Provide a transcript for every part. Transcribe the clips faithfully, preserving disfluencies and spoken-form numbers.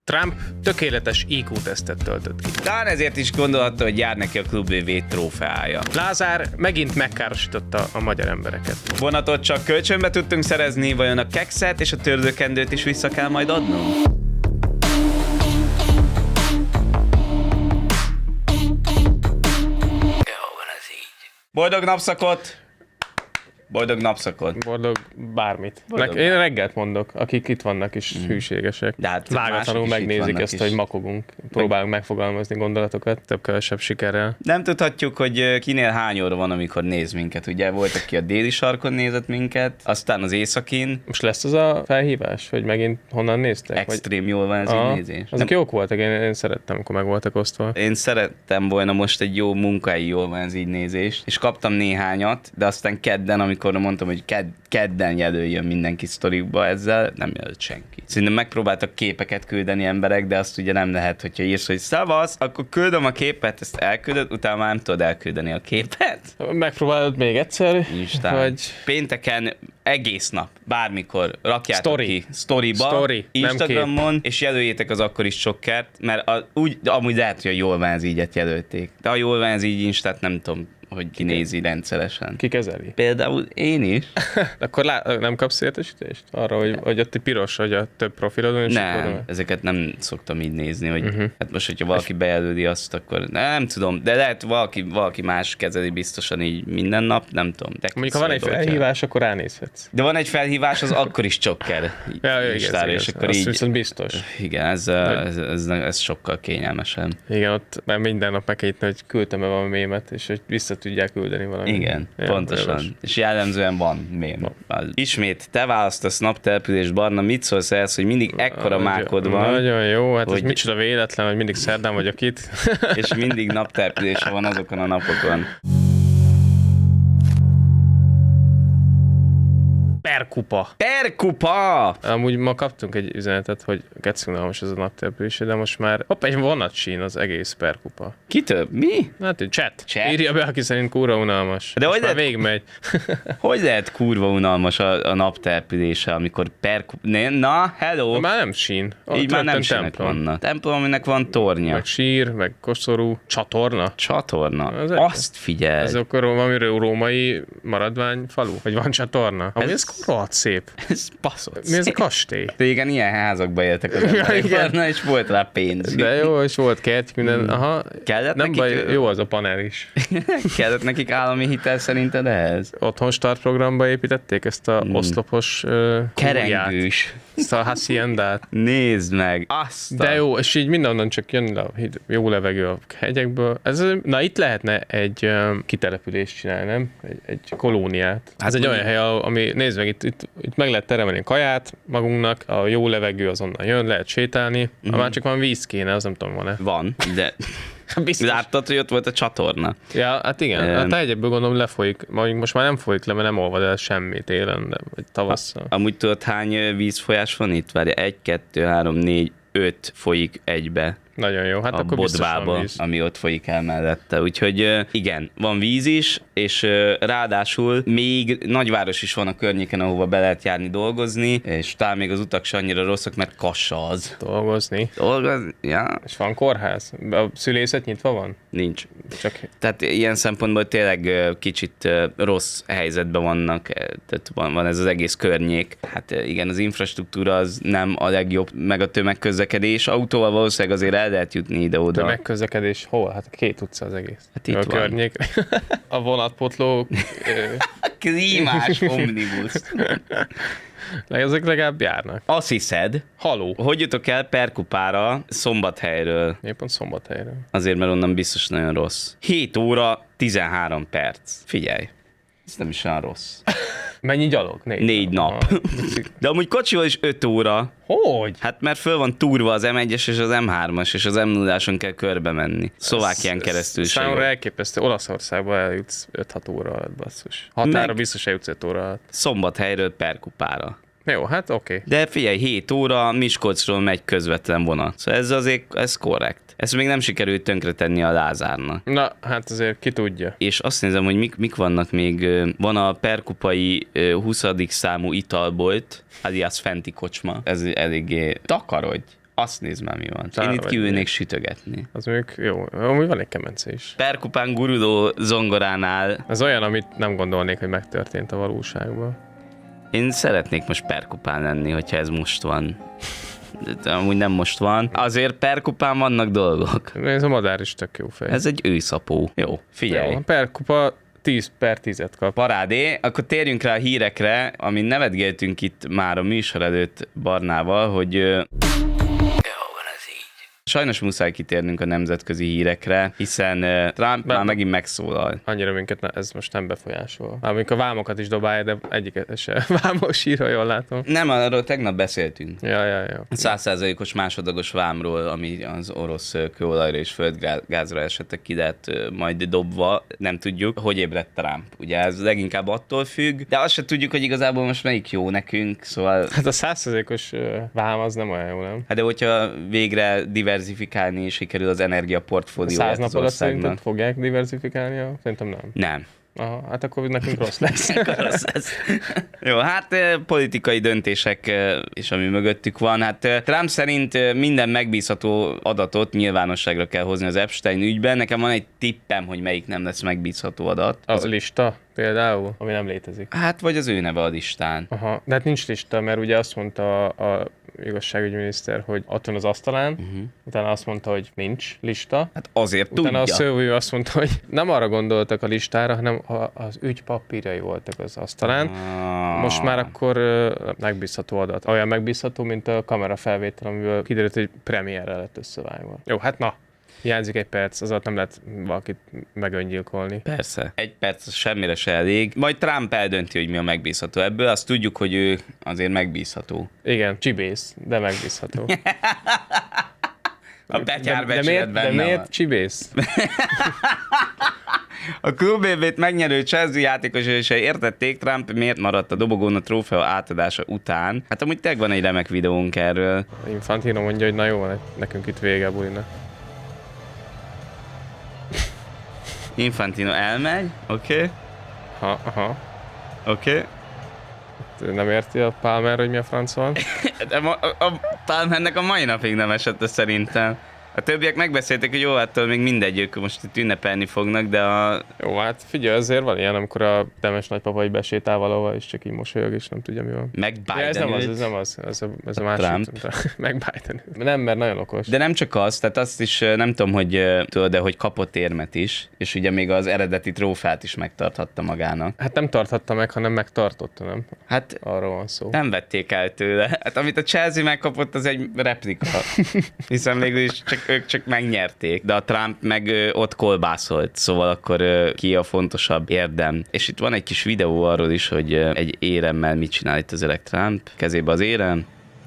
Trump tökéletes í kú-tesztet töltött ki. Talán ezért is gondolhatta, hogy jár neki a Klub vé vé trófeája. Lázár megint megkárosította a magyar embereket. Vonatot csak kölcsönbe tudtunk szerezni, vajon a kekszet és a tördőkendőt is vissza kell majd adnunk? Boldog napszakot! Boldog napszakot! Boldog bármit. Boldog. Nek- én reggelt mondok, akik itt vannak is mm. hűségesek. De hát vágatlanul mások is itt megnézik vannak ezt, is. hogy makogunk. Próbálunk megfogalmazni gondolatokat, több-kevesebb sikerrel. Nem tudhatjuk, hogy kinél hány óra van, amikor néz minket. Ugye volt, aki a déli sarkon nézett minket, aztán az északin. Most lesz az a felhívás, hogy megint honnan néztek? Extrém jól van ez Aha, így nézés. azok Nem- jók voltak, én, én szerettem, amikor meg voltak osztva. Én szerettem volna most egy jó munkai jól van ez így nézés, és kaptam néhányat, de aztán kedden, amikor mondtam, hogy ked, kedden jelöljön mindenki sztorikba ezzel, nem jelölt senki. Szerintem megpróbáltak képeket küldeni emberek, de azt ugye nem lehet, hogyha írsz, hogy szavasz, akkor küldöm a képet, ezt elküldöd, utána már nem tudod elküldeni a képet. Megpróbálod még egyszer? Instán. Vagy... Pénteken egész nap, bármikor rakjátok Story. ki sztoriba, Story, nem Instagramon, és jelöljétek az akkor is sokkert, mert a, úgy, amúgy lehet, hogy a jól van ez ígyet jelölték. De a jól van ez így Instát nem tudom, hogy kinézi rendszeresen. Ki kezeli? Például én is. Akkor lá- nem kapsz értesítést? Arra, hogy, hogy ott piros, hogy a több profilodon is Nem, akkor- ezeket nem szoktam így nézni, hogy Uh-huh. hát most, hogyha valaki bejelöli azt, akkor nem tudom, de lehet valaki, valaki más kezeli biztosan így minden nap, nem tudom. De Mondjuk, ha van egy szóval, felhívás, akkor ránézhetsz. de van egy felhívás, az akkor is csokker. Ja, igaz, Listára, igaz. és akkor Azt így, viszont biztos. igen, ez, ez, ez, ez sokkal kényelmesebb. Igen, ott már minden nap meg kell írni, hogy küldtem-e valami mémet, és hogy vissza tudják küldeni valamit. Igen, Ja, pontosan. jogos. És jellemzően van mém. Ismét te választasz naptelepülés, Barna, mit szólsz ehhez, hogy mindig ekkora Nagyon- mákod van, Nagyon jó, hát hogy... hogy- ez micsoda véletlen, hogy mindig szerdán vagyok itt. és mindig naptelepülése van azokon a napokon. Perkupa. Perkupa! Amúgy ma kaptunk egy üzenetet, hogy gecunalmas ez a naptelepülése, de most már hopp, egy vonatsín az egész perkupa. Ki több? Mi? Hát, chat. Chat? Írja be, aki szerint kurva unalmas. De most hogy már lehet- végigmegy. Hogy lehet kurva unalmas a, a naptelepülése, amikor perkupa... Na, hello! Már nem sín. Ott Így már nem rögtön sínek templom. vannak. Templom, aminek van tornya. Meg sír, meg koszorú, csatorna. Csatorna. Ez egy- Azt figyeld. Ez akkor valami római maradvány falu? Vagy van csatorna? Amúgy Ez- ez rohadt szép. Ez baszott. Mi ez a kastély? Régen ilyen házakba éltek az emberek, igen. Barna, és volt rá pénz. De jó, és volt kert, minden. Aha, Kellett nem nekik, baj, ö, jó az a panel is. Kellett nekik állami hitel szerinted ehhez? Otthon start programba építették ezt a oszlopos uh, kúriát, Kerengős. ezt a haciendát. Nézd meg. Azt De jó, és így mindenonnan csak jön le a hid- jó levegő a hegyekből. Ez, na itt lehetne egy um, kitelepülést csinálni, nem? Egy, egy kolóniát. Hát Ez egy mondjuk- olyan hely, ahol- ami, nézd meg, itt, itt, itt meg lehet termelni kaját magunknak, a jó levegő azonnal jön, lehet sétálni. Mhm. Ha már csak van víz kéne, az nem tudom, van-e. Van, de Biztos. láttad, hogy ott volt a csatorna? Ja, hát igen. Em. Hát a hegyebből gondolom lefolyik. Mondjuk most már nem folyik le, mert nem olvad el semmi télen, de, vagy tavasszal. Amúgy tudod, hány ö, vízfolyás van itt? Várja, egy, kettő, három, négy, öt folyik egybe. Nagyon jó, hát A akkor biztos van bodvába, víz. ami ott folyik el mellette. Úgyhogy ö, igen, van víz is, és ö, ráadásul még nagyváros is van a környéken, ahova be lehet járni dolgozni, és talán még az utak se annyira rosszak, mert Kassa az. Dolgozni. Dolgozni? Ja, És van kórház? A szülészet nyitva van? nincs. Csak Tehát ilyen szempontból tényleg ö, kicsit ö, rossz helyzetben vannak, ö, tehát van, van ez az egész környék. Hát ö, igen, az infrastruktúra az nem a legjobb, meg a tömegközlekedés. Autóval valószínűleg azért el lehet jutni ide-oda. tömegközlekedés hol? Hát két utca az egész. Hát itt a van. környék. A vonatpotló. ö, Klímás omnibus. ezek legalább járnak. Azt hiszed, Haló. hogy jutok el Perkupára Szombathelyről? Éppen Szombathelyről. Azért, mert onnan biztos nagyon rossz. hét óra, tizenhárom perc. Figyelj, ez nem is olyan rossz. Mennyi gyalog? Négy, Négy nap. Aha. De amúgy kocsival is öt óra. Hogy? Hát mert föl van túrva az em egyes és az em hármas, és az em nulláson kell körbe menni. Szlovákián Ez- keresztül se Számomra jó. elképesztő. Olaszországba eljutsz öt-hat óra alatt, basszus. Határa Meg- biztos eljutsz öt óra alatt. Szombathelyről Perkupára. Jó, hát oké. Okay. De figyelj, hét óra, Miskolcról megy közvetlen vonat. Szóval ez azért, ez korrekt. Ezt még nem sikerült tönkretenni a Lázárnak. Na, hát azért ki tudja. És azt nézem, hogy mik, mik vannak még. ö, Van a perkupai ö, huszadik számú italbolt, alias Fenti kocsma. Ez eléggé takarodj. Azt nézd már, mi van. Talán Én itt vagy kiülnék még. sütögetni. Az mondjuk jó. Amúgy van egy kemence is. Perkupán guruló zongoránál Ez olyan, amit nem gondolnék, hogy megtörtént a valóságban. én szeretnék most perkupán lenni, hogyha ez most van. De amúgy nem most van. Azért perkupán vannak dolgok. Ez a madár is tök jó fej. Ez egy őszapó. Jó, figyelj. Jó, per kupa tíz per tízet kap. Parádé, akkor térjünk rá a hírekre, amin nevetgéltünk itt már a műsor előtt Barnával, hogy ö, sajnos muszáj kitérnünk a nemzetközi hírekre, hiszen uh, Trump Be- már megint megszólal. Annyira minket ne, ez most nem befolyásol. Már mondjuk a vámokat is dobálja, de egyiket se vámos ír, ha jól látom. Nem, arról tegnap beszéltünk. Ja, ja, ja. Százszázalékos másodlagos vámról, ami az orosz ö, kőolajra és földgázra esettek ki, de hát ö, majd dobva, nem tudjuk, hogy ébredt Trump. Ugye ez leginkább attól függ, de azt se tudjuk, hogy igazából most melyik jó nekünk, szóval... Hát a száz százalékos vám az nem olyan jó, nem? Hát de hogyha végre diversifikálni sikerül az A energiaportfólióját száz az nap alatt szerinted országnak. fogják diversifikálni? Szerintem nem. Nem. Aha, hát akkor nekünk rossz lesz. Rossz ez. Jó, hát eh, politikai döntések eh, és ami mögöttük van. Hát eh, Trump szerint eh, minden megbízható adatot nyilvánosságra kell hozni az Epstein ügyben. Nekem van egy tippem, hogy melyik nem lesz megbízható adat. A lista például, ami nem létezik. Hát, vagy az ő neve a listán. Aha, de hát nincs lista, mert ugye azt mondta a igazságügyminiszter, hogy ott van az asztalán, uh-huh. utána azt mondta, hogy nincs lista, Hát azért utána tudja. a szövő azt mondta, hogy nem arra gondoltak a listára, hanem a- az ügy papírjai voltak az asztalán. Ah. Most már akkor ö, megbízható adat. Olyan megbízható, mint a kamerafelvétel, amiből kiderült, hogy premierre lett összevágva. Jó, hát na, hiányzik egy perc, az alatt nem lehet valakit megöngyilkolni. Persze. Egy perc semmire se elég. Majd Trump eldönti, hogy mi a megbízható ebből. Azt tudjuk, hogy ő azért megbízható. Igen, csibész, de megbízható. A De, de, betyárbecsület miért, de benne miért van. csibész? A klubébét megnyerő Chelsea játékosai se értették, Trump miért maradt a dobogón a trófea átadása után. Hát amúgy tényleg van egy remek videónk erről. Infantino mondja, hogy na jó, van, nekünk itt vége a bulinak. Infantino elmegy, oké, okay. Ha, aha. oké. Okay. Nem érti a Palmer, hogy mi a franc van? De ma, a, a Palmernek a mai napig nem esett ez szerintem. A többiek megbeszélték, hogy jó, attól még mindegy, ők most itt ünnepelni fognak, de a... Jó, hát figyelj, azért van ilyen, amikor a Demes nagypapa így besétál valahol, és csak így mosolyog, és nem tudja, mi van. Meg Ja, ez nem az, Biden ez nem az, ez a, ez a, A másik. Trump. Meg Biden. Nem, mert nagyon okos. De nem csak az, tehát azt is eh, nem tudom, hogy eh, tudod, de hogy kapott érmet is, és ugye még az eredeti trófát is megtarthatta magának. Hát nem tarthatta meg, hanem megtartotta, nem? Hát Arról van szó. nem vették el tőle. Hát amit a Chelsea megkapott, az egy replika. Hiszen végül is csak, ők csak megnyerték, de a Trump meg ö, ott kolbászolt, szóval akkor ö, ki a fontosabb érdem. És itt van egy kis videó arról is, hogy ö, egy éremmel mit csinál itt az öreg Trump. Kezébe az érem,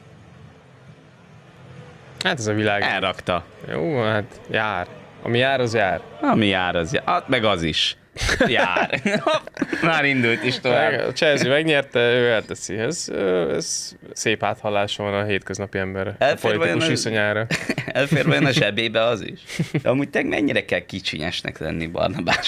Hát ez a világ. elrakta. Jó, hát jár. Ami jár, az jár. Ami jár, az jár. Hát meg az is. Jár. Már indult is tovább. A Chelsea megnyerte, ő elteszi. Ez, ez szép áthallása van a hétköznapi emberre. A Elfér politikus vajon az- viszonyára. Elfér vajon a zsebébe az is? De amúgy te mennyire kell kicsinyesnek lenni, Barnabás?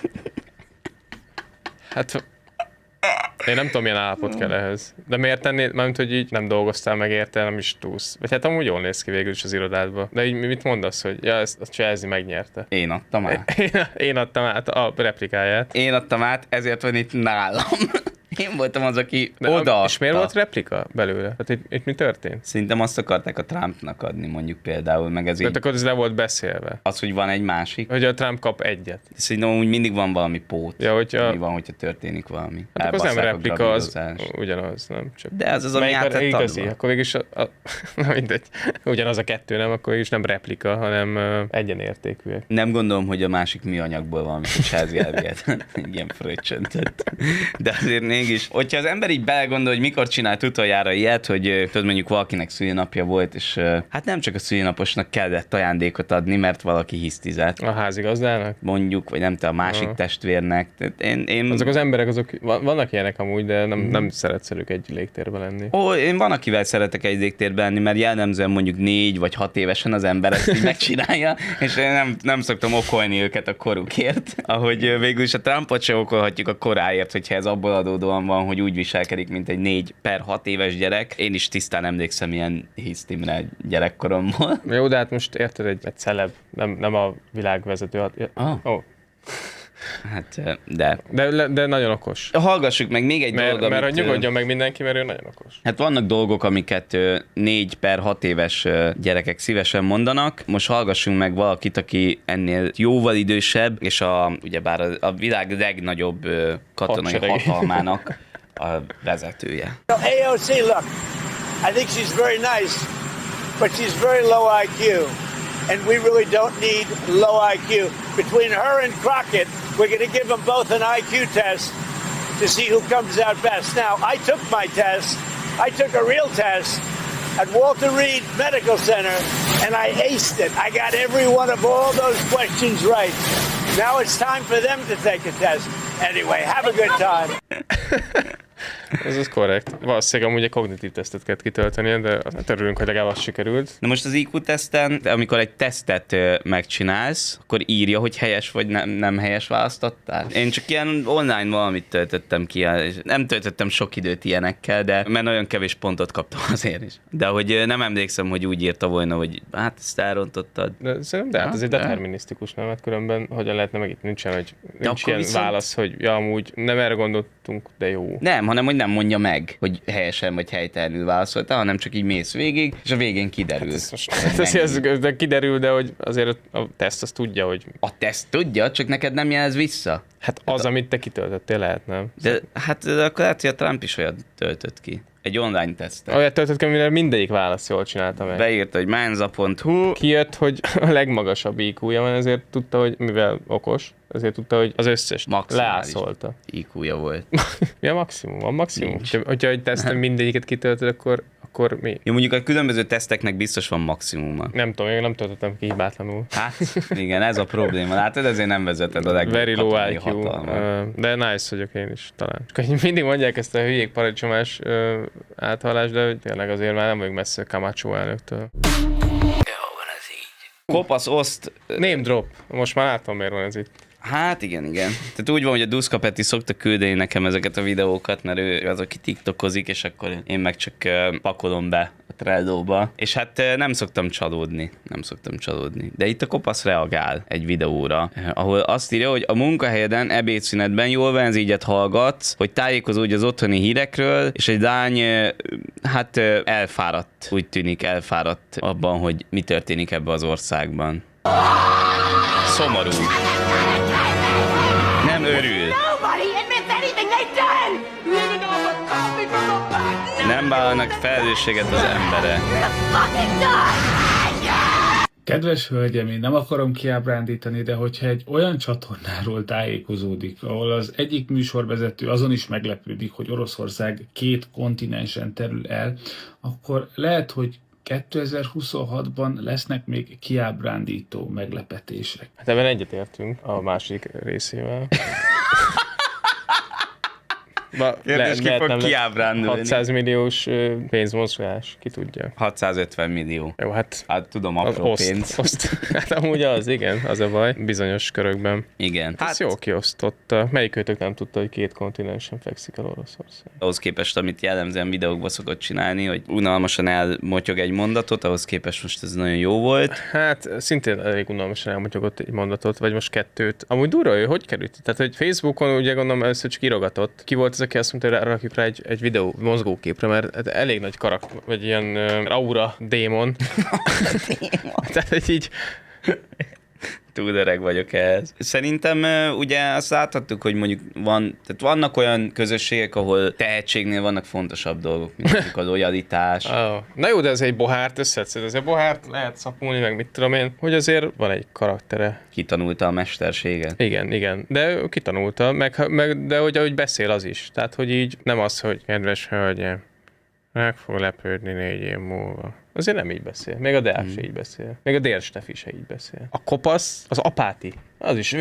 Hát én nem tudom, milyen állapot kell ehhez. De miért tennél, mármint, hogy így nem dolgoztál meg érte, nem is túlsz. Vagy hát amúgy jól néz ki végül is az irodádba. De így mit mondasz, hogy ja, ezt a Chelsea megnyerte. Én adtam át. Én, én adtam át a replikáját. Én adtam át, ezért van itt nálam. Én voltam az, aki De odaadta. És miért volt replika belőle? Tehát itt, itt mi történt? Szerintem azt akarták a Trumpnak adni, mondjuk például, meg ez Tehát így, akkor ez le volt beszélve. az, hogy van egy másik. Hogy a Trump kap egyet. Szerintem úgy mindig van valami pót. Ja, hogyha... Mi van, hogyha történik valami. Hát akkor az nem Elbasszák a replika, az grabírozás. ugyanaz, nem? Csak... De az az, ami Melyik át a lett igazi? adva. Akkor végülis a, a, na mindegy. Ugyanaz a kettő, nem? Akkor is nem replika, hanem uh, egyenértékűek. Nem gondolom, hogy a másik műanyagból valami a Chelsea elvihet. Ilyen fröccsöntött. De azért mégis, hogyha az ember így belegondol, hogy mikor csinált utoljára ilyet, hogy ö, tudod, mondjuk valakinek szülinapja volt, és ö, hát nem csak a szülinaposnak kellett ajándékot adni, mert valaki hisztizett. A házigazdának? Mondjuk, vagy nem te a másik Aha. testvérnek. Tehát én, én, Azok az emberek, azok van- vannak ilyenek amúgy, de nem, nem szeretsz velük egy légtérben lenni. Ó, én van, akivel szeretek egy légtérben lenni, mert jellemzően mondjuk négy vagy hat évesen az ember ezt így megcsinálja, és én nem, nem szoktam okolni őket a korukért. Ahogy ö, végül is a Trumpot se okolhatjuk a koráért, hogyha ez abból adódóan láthatóan van, hogy úgy viselkedik, mint egy négy per hat éves gyerek. Én is tisztán emlékszem ilyen hisztimre gyerekkoromból. Jó, de hát most érted, egy, egy celeb, nem, nem a világvezető. Ah. Oh. Hát, de... de... De nagyon okos. Hallgassuk meg még egy mert, dolog, mert amit... Mert nyugodjon meg mindenki, mert ő nagyon okos. Hát vannak dolgok, amiket négy per hat éves gyerekek szívesen mondanak. Most hallgassunk meg valakit, aki ennél jóval idősebb, és a, ugyebár a, a világ legnagyobb katonai Hadsereg. hatalmának a vezetője. A O C, look, I think she's very nice, but she's very low I Q. And we really don't need low I Q. Between her and Crockett, we're going to give them both an I Q test to see who comes out best. Now, I took my test. I took a real test at Walter Reed Medical Center, and I aced it. I got every one of all those questions right. Now it's time for them to take a test. Anyway, have a good time. Ez az korrekt. Valószínűleg amúgy egy kognitív tesztet kell kitölteni, de hát örülünk, hogy legalább az sikerült. Na most az I Q-teszten, amikor egy tesztet ö, megcsinálsz, akkor írja, hogy helyes vagy nem, nem helyes választottál. Én csak ilyen online valamit töltöttem ki, és nem töltöttem sok időt ilyenekkel, de mert nagyon kevés pontot kaptam azért is. De hogy ö, nem emlékszem, hogy úgy írta volna, hogy hát ezt elrontottad. De szerintem, de hát ez egy de. determinisztikus, nem? Hát különben hogyan lehetne meg itt nincsen, hogy nincs akkor ilyen viszont- válasz, hogy ja, amúgy nem erre gondoltunk, de jó. Nem, hanem hogy nem mondja meg, hogy helyesen vagy helytelenül válaszoltál, hanem csak így mész végig, és a végén kiderül. Ez most, ez, ez, de kiderül, de hogy azért a teszt azt tudja, hogy A teszt tudja, csak neked nem jelez vissza. hát az, amit te kitöltöttél, lehet, nem? De hát de akkor lehet, hogy a Trump is olyat töltött ki. Egy online tesztet. Olyat töltött ki, amire mindegyik válasz jól csinálta meg. Beírta, hogy menza pont hu. Kijött, hogy a legmagasabb I Q-ja van, ezért tudta, hogy mivel okos, ezért tudta, hogy az összes Maximális. leászolta. I Q-ja volt. Mi a maximum? Van maximum? Nincs. Hogyha, hogyha egy teszten mindegyiket kitöltöd, akkor, akkor mi? Jó, mondjuk a különböző teszteknek biztos van maximuma. Nem tudom, én nem töltöttem ki hibátlanul. Hát, igen, ez a probléma. Látod, ezért nem vezeted a legjobb Very low katonai I Q, hatalmat. ö, de nice vagyok én is talán. Csak hogy mindig mondják ezt a hülyék paradicsomás ö, áthallást, de tényleg azért már nem vagyok messze Camacho elnöktől. Kopasz oszt. Name drop. Most már látom, miért van ez itt. Hát igen, igen. Tehát úgy van, hogy a Duszka Peti szokta küldeni nekem ezeket a videókat, mert ő az, aki tiktokozik, és akkor én meg csak uh, pakolom be a Trello-ba. És hát uh, nem szoktam csalódni. Nem szoktam csalódni. De itt a Kopasz reagál egy videóra, uh, ahol azt írja, hogy a munkahelyeden ebédszünetben jól benzígyet hallgatsz, hogy tájékozódj az otthoni hírekről, és egy lány uh, hát uh, elfáradt, úgy tűnik elfáradt abban, hogy mi történik ebbe az országban. Szomorú. Nem örül. Nobody admits anything they've done! Living off a coffee from a pot! Nem vállalnak felelősséget az emberek. You're the fucking dog! Kedves hölgyem, én nem akarom kiábrándítani, de hogyha egy olyan csatornáról tájékozódik, ahol az egyik műsorvezető azon is meglepődik, hogy Oroszország két kontinensen terül el, akkor lehet, hogy kétezer-huszonhatban lesznek még kiábrándító meglepetések. Hát ebben egyetértünk a másik részével. Ba, Kérdés, ki fog nem lesz kiábrándulni? hatszáz milliós ö, pénzmozgás, ki tudja. hatszázötven millió. Jó, hát Hát tudom, az apró oszt, pénz. oszt. Hát amúgy az, igen, az a baj. Bizonyos körökben. Igen. Hát jó kiosztotta. Melyik őtök nem tudta, hogy két kontinensen fekszik el Oroszország? Ahhoz képest, amit jellemzően videókba szokott csinálni, hogy unalmasan elmotyog egy mondatot, ahhoz képest most ez nagyon jó volt. Hát szintén elég unalmasan elmotyogott egy mondatot, vagy most kettőt. Amúgy durva, ő hogy került? Tehát, hogy Facebookon ugye gondolom először csak írogatott. Ki volt az, aki azt mondta, hogy rakjuk rá egy, egy videó mozgóképre, mert hát elég nagy karakter, vagy ilyen uh, aura démon. Tehát, hogy így Túl öreg vagyok ehhez. Szerintem ö, ugye azt láthattuk, hogy mondjuk van, tehát vannak olyan közösségek, ahol tehetségnél vannak fontosabb dolgok, mint mondjuk a lojalitás. Oh. Na jó, de ez egy bohárt összetszed. Ez egy bohárt lehet szapulni, meg mit tudom én, hogy azért van egy karaktere. Kitanulta a mesterséget. Igen, igen. De ő kitanulta, meg, meg, de hogy ahogy beszél az is. Tehát, hogy így nem az, hogy kedves hölgyem, meg fog lepődni négy év múlva. azért nem így beszél. Még a Deák hmm. se így beszél. Még a Délstefi se így beszél. A kopasz, az apáti, az is...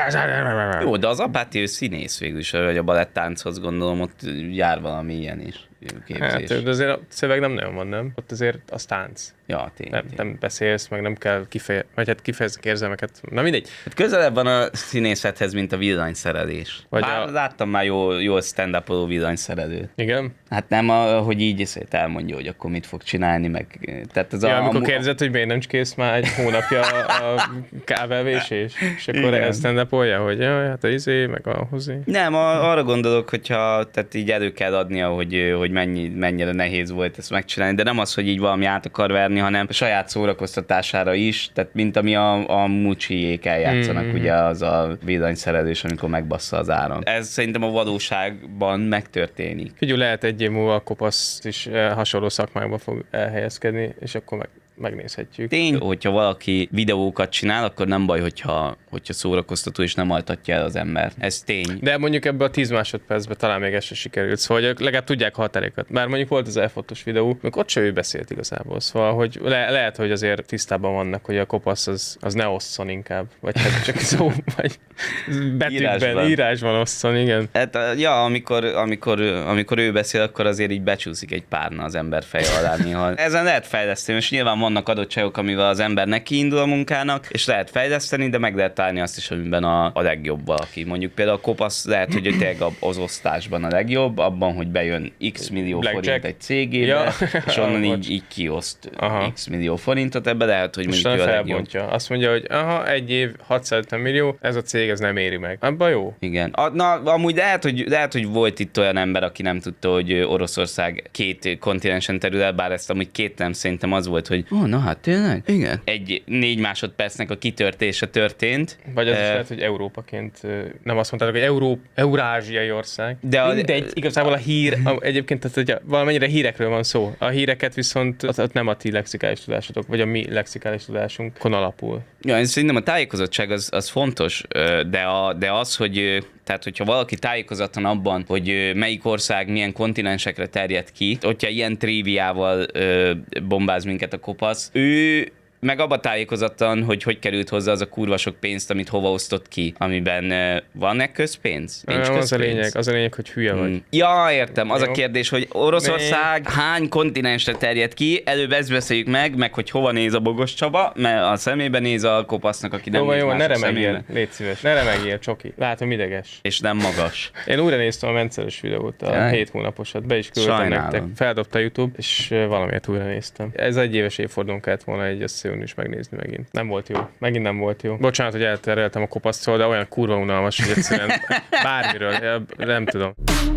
Jó, de az apáti ő színész végül is, hogy a balettánchoz gondolom, ott jár valami ilyen is. Képzés. Hát, de azért a szöveg nem nagyon van, nem? Ott azért az tánc. Ja, tény, nem, tény. nem beszélsz, meg nem kell kifejezni, vagy hát kifejezni érzelmeket. Na mindegy. Hát közelebb van a színészethez, mint a villanyszerelés. Vagy Bár a... láttam már jó, jó stand-upoló villanyszerelőt. Igen? Hát nem, a, hogy így iszét elmondja, hogy akkor mit fog csinálni, meg... Tehát ez ja, a, amikor a... kérdezett, hogy miért nem kész már egy hónapja a kábelvésés, és akkor ezt stand-upolja, hogy jaj, hát a izé, meg a hozzé. Nem, a, arra gondolok, hogyha tehát így elő kell adnia, hogy, hogy mennyi, mennyire nehéz volt ezt megcsinálni, de nem az, hogy így valami át akar verni, hanem a saját szórakoztatására is, tehát mint ami a, a mucsiék eljátszanak, mm-hmm. ugye az a villanyszerelés, amikor megbassza az áram. Ez szerintem a valóságban megtörténik. Figyelj, lehet egy év múlva a kopasz is hasonló szakmákba fog elhelyezkedni, és akkor meg megnézhetjük. Tény, hogyha valaki videókat csinál, akkor nem baj, hogyha, hogyha szórakoztató és nem altatja el az ember. Ez tény. De mondjuk ebben a tíz másodpercben talán még ez se sikerült, szóval hogy legalább tudják a határékat. Bár mondjuk volt az elfotos videó, még ott sem ő beszélt igazából, szóval hogy le- lehet, hogy azért tisztában vannak, hogy a kopasz az, az ne osszon inkább, vagy hát csak szó, vagy betűkben, írásban, írásban osszon, igen. Hát, ja, amikor, amikor, amikor ő beszél, akkor azért így becsúszik egy párna az ember feje alá néha. Ezen lehet fejleszteni, és nyilván vannak adottságok, amivel az ember neki indul a munkának, és lehet fejleszteni, de meg lehet találni azt is, amiben a, a legjobb valaki. Mondjuk például a kopasz lehet, hogy tényleg az osztásban a legjobb, abban, hogy bejön x millió Blackjack. forint egy cégébe, ja. és onnan így, így kioszt aha. x millió forintot, ebbe lehet, hogy mondjuk ő a legjobb. Azt mondja, hogy aha, egy év hatszázötven millió, ez a cég ez nem éri meg. Abba jó. Igen. A, na, amúgy lehet hogy, lehet, hogy volt itt olyan ember, aki nem tudta, hogy Oroszország két kontinensen terül el, bár ezt amúgy két nem szerintem az volt, hogy ó, na hát tényleg? Igen. Egy négy másodpercnek a kitörtése történt. Vagy az uh, is lehet, hogy Európaként nem azt mondták, hogy Euró, eurázsiai ország. De a, mindegy, igazából a hír, a, egyébként tehát, hogy valamennyire hírekről van szó. A híreket viszont az, az nem a ti lexikális tudásotok, vagy a mi lexikális tudásunkon alapul. Ja, én szerintem a tájékozottság az, az fontos, de, a, de az, hogy tehát, hogyha valaki tájékozatlan abban, hogy melyik ország milyen kontinensekre terjed ki, hogyha ilyen triviával bombáz minket a kopasz, ő meg abba tájékozatlan, hogy hogy került hozzá az a kurva sok pénzt, amit hova osztott ki, amiben uh, van-e közpénz? Nincs nem, közpénz? Az a lényeg, az a lényeg, hogy hülye vagy. Hmm. Ja, értem. Az Jó. A kérdés, hogy Oroszország Még. hány kontinensre terjed ki, előbb ezt beszéljük meg, meg hogy hova néz a Bogos Csaba, mert a szemébe néz a kopasznak, aki nem jó, néz jó, ne mások remegjél, légy szíves, ne remegjél, Csoki. Látom, ideges. És nem magas. Én újra néztem a Menceles videót, a Jaj. hét hónaposat, be is küldtem Sajnálom. nektek. Feldobta YouTube, és valamiért újra néztem. Ez egy éves évfordulón kellett volna egy összejönni és megnézni megint. Nem volt jó. Megint nem volt jó. Bocsánat, hogy eltereltem a kopasztól, de olyan kurva unalmas, hogy egyszerűen bármiről, nem tudom.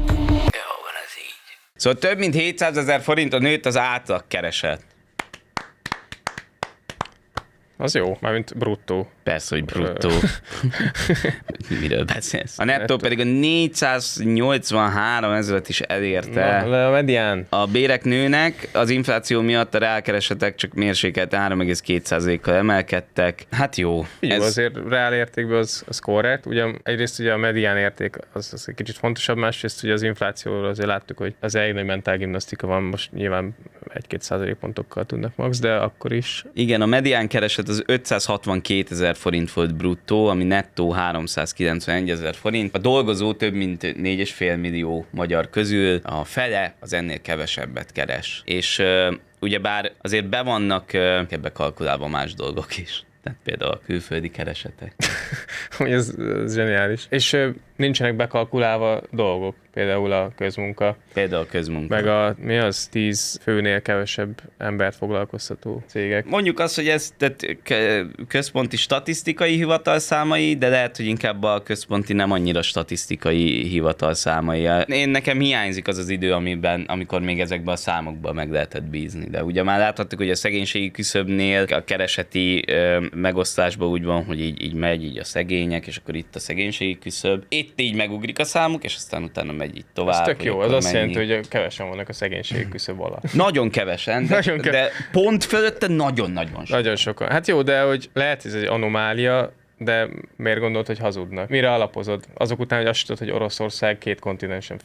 Szóval több mint hétszázezer forintra nőtt az átlagkereset. Az jó, mármint bruttó. Persze, hogy bruttó. Miről beszélsz? A nettó pedig a négyszáznyolcvanhárom ezeret is elérte. Na, a medián. A bérek nőnek, az infláció miatt a reálkeresetek csak mérsékelte három egész két százalékkal emelkedtek. Hát jó. Jó, ez... azért reál értékben az, az korrekt. Ugye egyrészt ugye a medián érték az, az egy kicsit fontosabb, másrészt ugye az inflációról azért láttuk, hogy az elég nagy mentálgimnasztika van, most nyilván egy-két százalékpontokkal tudnak max, de akkor is. Igen, a medián kereset az ötszázhatvankétezer forint volt bruttó, ami nettó háromszázkilencvenegy ezer forint. A dolgozó több mint négy egész öt millió magyar közül a fele az ennél kevesebbet keres. És uh, ugyebár azért be vannak uh, ebbe kalkulálva más dolgok is. Tehát például a külföldi keresetek. ez, ez zseniális. És uh, nincsenek bekalkulálva dolgok, például a közmunka. Például a közmunka. Meg a, mi az, tíz főnél kevesebb embert foglalkoztató cégek. Mondjuk azt, hogy ez tehát központi statisztikai hivatal számai, de lehet, hogy inkább a központi nem annyira statisztikai hivatal számai. Én nekem hiányzik az az idő, amiben, amikor még ezekben a számokban meg lehetett bízni. De ugye már láthattuk, hogy a szegénységi küszöbnél a kereseti ö, megosztásban úgy van, hogy így, így megy így a szegények, és akkor itt a szegénységi küszöb. Itt így megugrik a számuk, és aztán utána megy így tovább. Ez tök jó, az azt mennyi... jelenti, hogy kevesen vannak a szegénységi küszöb alatt. Nagyon kevesen, de, Nagyon kev... de pont fölötte nagyon-nagyon sokan. Nagyon sokan. Hát jó, de hogy lehet, ez egy anomália, de miért gondolod, hogy hazudnak? Mire alapozod? Azok után, hogy azt tudod, hogy Oroszország két kontinensen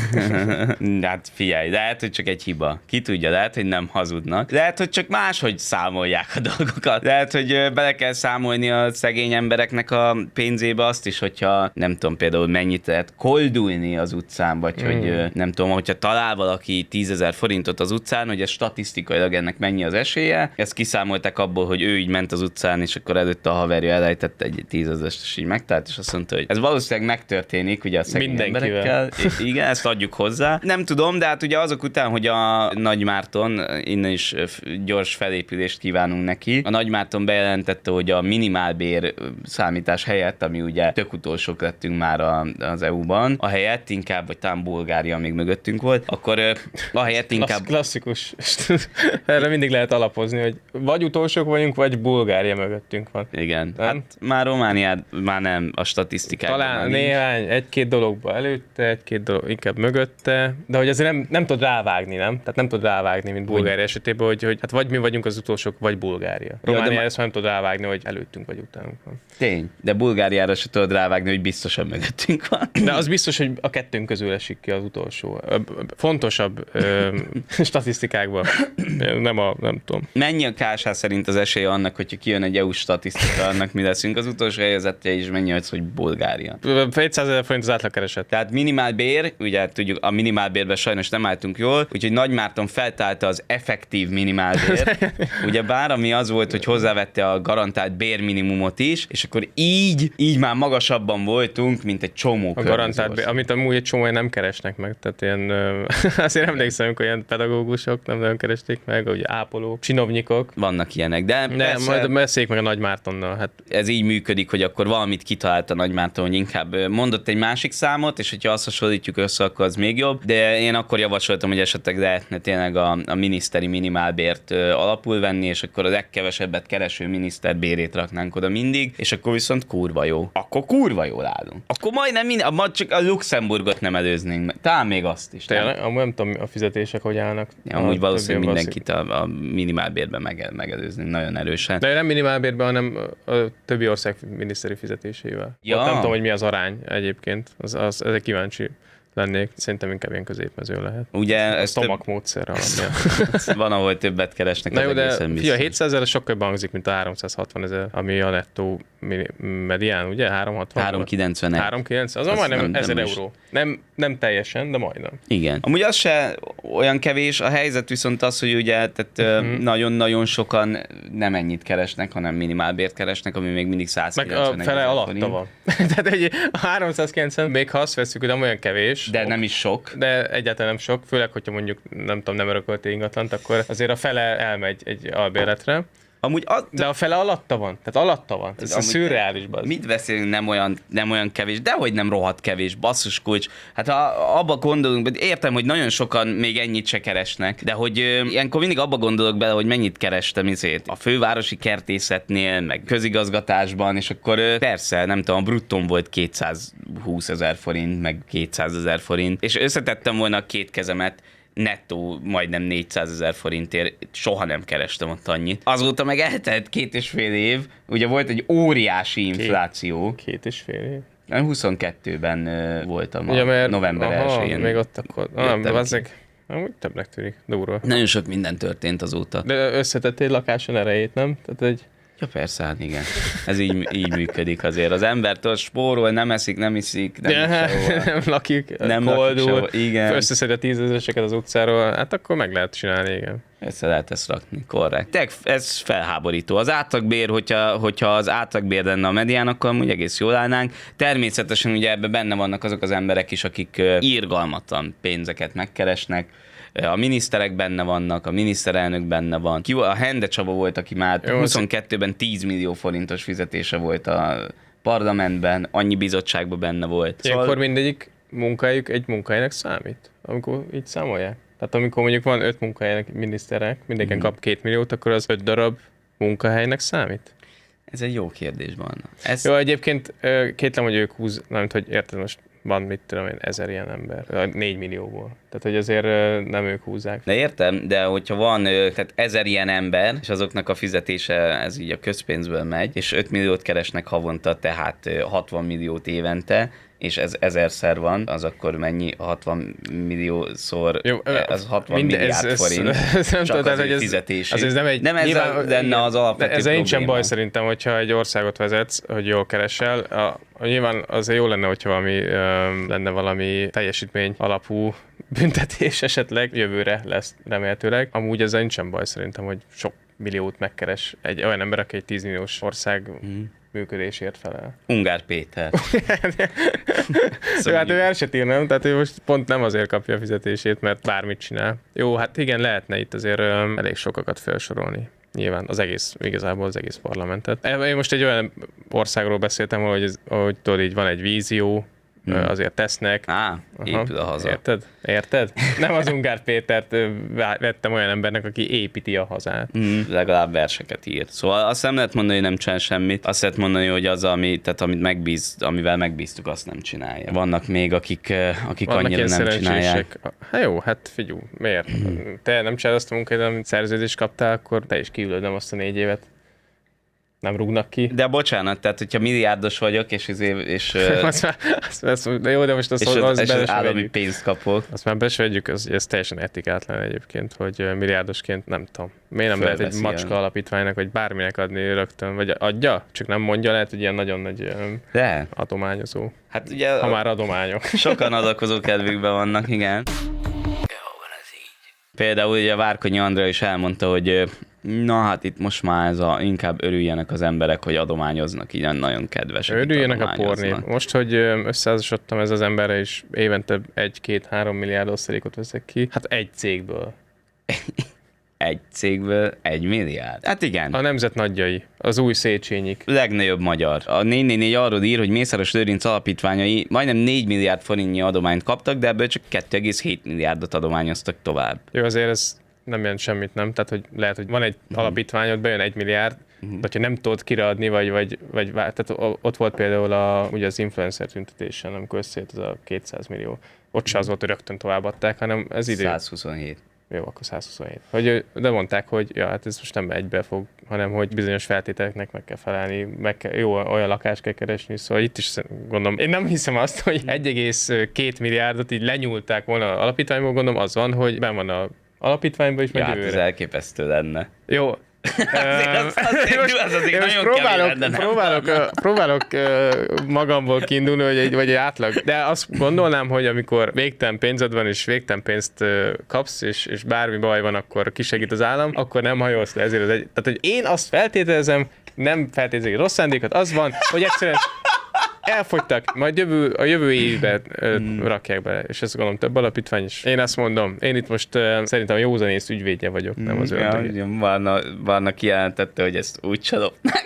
fekszik. Hát figyelj, lehet, hogy csak egy hiba. Ki tudja, lehet, hogy nem hazudnak. Lehet, hogy csak máshogy számolják a dolgokat. Lehet, hogy ö, bele kell számolni a szegény embereknek a pénzébe azt is, hogyha nem tudom például mennyit lehet koldulni az utcán, vagy mm. hogy ö, nem tudom, hogyha talál valaki tízezer forintot az utcán, hogy ez statisztikailag ennek mennyi az esélye. Ezt kiszámolták abból, hogy ő így ment az utcán, és akkor előtte a haverja elejtett egy tízezest, és így megtalált, és azt mondta, hogy ez valószínűleg megtörténik, ugye a szegény emberekkel. Igen, ezt adjuk hozzá. Nem tudom, de hát ugye azok után, hogy a Nagy Márton, innen is gyors felépülést kívánunk neki, a Nagy Márton bejelentette, hogy a minimálbér számítás helyett, ami ugye tök utolsók lettünk már a, az é u-ban, a helyett inkább, vagy talán Bulgária még mögöttünk volt, akkor a helyett inkább... Klasszikus. Erre mindig lehet alapozni, hogy vagy utolsók vagyunk, vagy Bulgária mögöttünk van. Igen. Nem? Hát már Romániát már nem a statisztikában. Talán néhány, egy-két dologba előtte, egy-két dolog inkább mögötte, de hogy azért nem, nem tud rávágni, nem? Tehát nem tud rávágni, mint Bulgária hogy... esetében, hogy, hogy hát vagy mi vagyunk az utolsók, vagy Bulgária. Románia ja, ezt nem tud rávágni, hogy előttünk vagy utánunk van. Tény, de Bulgáriára se tudod rávágni, hogy biztosan mögöttünk van. De az biztos, hogy a kettőnk közül esik ki az utolsó. Fontosabb ö, statisztikákban. Nem a, nem tudom. Mennyi a ká es há szerint az esélye annak, hogyha kijön egy é u statisztika, annak mi leszünk az utolsó helyezettje, és mennyi az, hogy Bulgária? hétszázezer forint az átlagkereset. Tehát minimálbér, ugye tudjuk, a minimálbérben sajnos nem álltunk jól, úgyhogy Nagy Márton feltálta az effektív minimálbér, ugye bár ami az volt, hogy hozzávette a garantált bérminimumot is, és akkor így, így már magasabban voltunk, mint egy csomó a garantált bér, amit amúgy egy csomó nem keresnek meg, tehát ilyen, azért emlékszem, hogy ilyen pedagógusok nem nagyon keresték meg, ugye ápolók, csinovnyikok. Vannak ilyenek, de ne, persze, majd beszéljük meg a Nagy Mártonnal. Hát. Ez így működik, hogy akkor valamit kitalált a Nagy Márton, hogy inkább mondott egy másik számot, és hogyha azt hasonlítjuk össze, akkor az még jobb, de én akkor javasoltam, hogy esetleg lehetne tényleg a, a miniszteri minimálbért alapul venni, és akkor a legkevesebbet kereső miniszter bérét raknánk oda mindig, és akkor viszont kurva jó. Akkor kurva jól állunk. Akkor majdnem minden, ma csak a Luxemburgot nem előznénk meg. Talán még azt is. Tényleg, amúgy nem tudom, a fizetések hogy állnak. Ja, amúgy valószínűleg mindenkit a, a minimálbérben meg, megelőzni nagyon erősen. De nem minimálbérben, hanem a többi ország miniszteri fizetésével. Ja. Ott nem tudom, hogy mi az arány egyébként. Az, az, ezek kíváncsi lennék. Szerintem inkább ilyen középmező lehet. Ugye ez Stomak több... módszer alapján. Van, ahol többet keresnek. Na jó, de fia, hétszázezer sokkal jobban hangzik, mint a háromszázhatvan ezer, ami a nettó medián, ugye? háromszázhatvan? háromszázkilencvenegy. háromszázkilencven? Az, az majdnem nem, ezer nem euró. Nem, nem teljesen, de majdnem. Igen. Amúgy az se olyan kevés, a helyzet viszont az, hogy ugye tehát uh-huh. nagyon-nagyon sokan nem ennyit keresnek, hanem minimálbért keresnek, ami még mindig százkilencvenegy. Meg a fele alatta van. Tehát egy háromszázkilencven, még ha azt veszük, hogy nem olyan kevés. De nem is sok. De egyáltalán nem sok, főleg, hogyha mondjuk nem tudom, nem örököltél ingatlant, akkor azért a fele elmegy egy albérletre. Amúgy a... De a fele alatta van, tehát alatta van. Ez a szürreális bazd. Mit beszélünk, nem olyan, nem olyan kevés, de hogy nem rohadt kevés, basszus kulcs. Hát ha abba gondolunk, értem, hogy nagyon sokan még ennyit se keresnek, de hogy ö, ilyenkor mindig abba gondolok bele, hogy mennyit kerestem izét a fővárosi kertészetnél, meg közigazgatásban, és akkor ö, persze, nem tudom, a bruttón volt kétszázhúszezer forint, meg kétszázezer forint, és összetettem volna a két kezemet, nettó majdnem négyszázezer forintért, soha nem kerestem ott annyit. Azóta meg eltelt két és fél év, ugye volt egy óriási infláció. Két, két és fél év? huszonkettőben uh, voltam ja, mert, a november elsején. Még ott akkor, nem, de azek, amúgy többnek tűnik, durva. Nagyon sok minden történt azóta. De összetettél lakáson erejét, nem? Tehát egy... Ja persze, hát igen. Ez így, így működik azért. Az embertől spórol, nem eszik, nem iszik, nem ja, nem lakik, nem koldul, igen. Összeszedje tízezreseket az utcáról, hát akkor meg lehet csinálni, igen. Össze lehet ezt rakni, korrekt. Te, ez felháborító. Az átlagbér, hogyha, hogyha az átlagbér lenne a medián, akkor amúgy egész jól állnánk. Természetesen ugye ebben benne vannak azok az emberek is, akik irgalmatlan pénzeket megkeresnek. A miniszterek benne vannak, a miniszterelnök benne van. Ki, a Hende Csaba volt, aki már jó, huszonkettőben tíz millió forintos fizetése volt a parlamentben, annyi bizottságban benne volt. Ilyenkor szóval... mindegyik munkájuk egy munkahelynek számít, amikor így számolják. Tehát amikor mondjuk van öt munkahelynek miniszterek, mindenki hmm. kap két milliót, akkor az öt darab munkahelynek számít? Ez egy jó kérdés van. Ez... Jó, egyébként kétlem, hogy ők húz, nem hogy érted most, van, mit tudom én, ezer ilyen ember. Négy millióból. Tehát, hogy azért ö, nem ők húzzák. De értem, de hogyha van ö, tehát ezer ilyen ember, és azoknak a fizetése ez így a közpénzből megy, és öt milliót keresnek havonta, tehát ö, hatvan milliót évente, és ez ezerszer van, az akkor mennyi? hatvan milliószor, Jó, az hatvan mind, milliárd ez, forint. Ez, ez nem csak tudom, az hogy ő ez, fizetési. az ez nem egy... Nem ez nyilván, a, lenne az alapvető ez nincsen probléma. baj szerintem, hogyha egy országot vezetsz, hogy jól keresel. A, a, nyilván azért jó lenne, hogyha valami, ö, lenne valami teljesítmény alapú büntetés esetleg, jövőre lesz remélhetőleg. Amúgy ezzel nincsen baj szerintem, hogy sok milliót megkeres egy olyan ember, aki egy tíz milliós ország hmm. működésért felel. Ungár Péter. Szóval hát ő el se ír, nem? Tehát ő most pont nem azért kapja a fizetését, mert bármit csinál. Jó, hát igen, lehetne itt azért ö, elég sokakat felsorolni. Nyilván az egész, igazából az egész parlamentet. Én most egy olyan országról beszéltem, hogy, ez, hogy tudod, így van egy vízió, hmm. azért tesznek. Á, épül a haza. Érted? Érted? Nem az Ungár Pétert ö, vettem olyan embernek, aki építi a hazát. Mm, legalább verseket írt. Szóval azt nem lehet mondani, hogy nem csinál semmit. Azt lehet mondani, hogy az, ami, tehát amit megbíz, amivel megbíztuk, azt nem csinálja. Vannak még, akik, akik Vannak annyira nem csinálják. Hát jó, hát figyelj, miért? Te nem csinálod azt a munkát, amit szerződést kaptál, akkor te is kiülöd nem azt a négy évet. Nem rúgnak ki. De bocsánat, tehát hogyha milliárdos vagyok, és, és, és, azt már, azt, azt, de jó, de most azt, és, az, az, és az az állami pénzt kapok. Azt már be se vegyük, az, ez teljesen etikátlan egyébként, hogy milliárdosként nem tudom. Miért nem lehet egy macska ilyen alapítványnak, vagy bárminek adni rögtön, vagy adja, csak nem mondja, lehet, hogy ilyen nagyon nagy de adományozó. Hát ugye ha már adományok. Sokan adakozó kedvükben vannak, igen. Például ugye a Várkonyi Andrea is elmondta, hogy na hát itt most már ez a, inkább örüljenek az emberek, hogy adományoznak, így nagyon kedvesek. Örüljenek a pornép. Most, hogy összeházasodtam ez az emberre, és évente egy-két-három milliárd osztalékot veszek ki, hát egy cégből. Egy cégből egy milliárd? Hát igen. A nemzet nagyjai, az új Széchenyik. Legnagyobb magyar. A négy négy négy arról ír, hogy Mészáros Lőrinc alapítványai majdnem négy milliárd forintnyi adományt kaptak, de ebből csak kettő egész hét milliárdot adományoztak tovább. Jó, azért ez nem jelent semmit, nem? Tehát, hogy lehet, hogy van egy uh-huh. alapítványod, bejön egy milliárd, uh-huh. de hogyha nem tudod kiradni, vagy, vagy, vagy tehát ott volt például a, ugye az influencer tüntetésen, amikor összejött ez a kétszáz millió. Ott uh-huh. se az volt, hogy rögtön továbbadták, hanem ez idő. százhuszonhét. Jó, akkor százhuszonhét. Hogy, de mondták, hogy ja, hát ez most nem egybe fog, hanem hogy bizonyos feltételeknek meg kell felelni, meg kell, jó, olyan lakást kell keresni, szóval itt is gondolom, én nem hiszem azt, hogy egy egész két milliárdot így lenyúlták volna alapítványból, gondolom az van, hogy benn van a alapítványban is, meg ja, hát ez elképesztő lenne. Jó. azért az, azért, most, az azért nagyon próbálok, lenne, próbálok, uh, próbálok uh, magamból kiindulni, hogy egy, vagy egy átlag. De azt gondolnám, hogy amikor végtelen pénzed van, és végtelen pénzt uh, kapsz, és, és bármi baj van, akkor kisegít az állam, akkor nem hajolsz le ezért az egy... Tehát, hogy én azt feltételezem, nem feltételezem rossz szándékot, az van, hogy egyszerűen elfogytak, majd jövő, a jövő évben hmm. rakják be, és ezt gondolom több alapítvány is. Én azt mondom, én itt most uh, szerintem a józanész ügyvédje vagyok, nem az ördögé. Ja, Várna, Várna kijelentette, hogy ezt úgy csalopnak.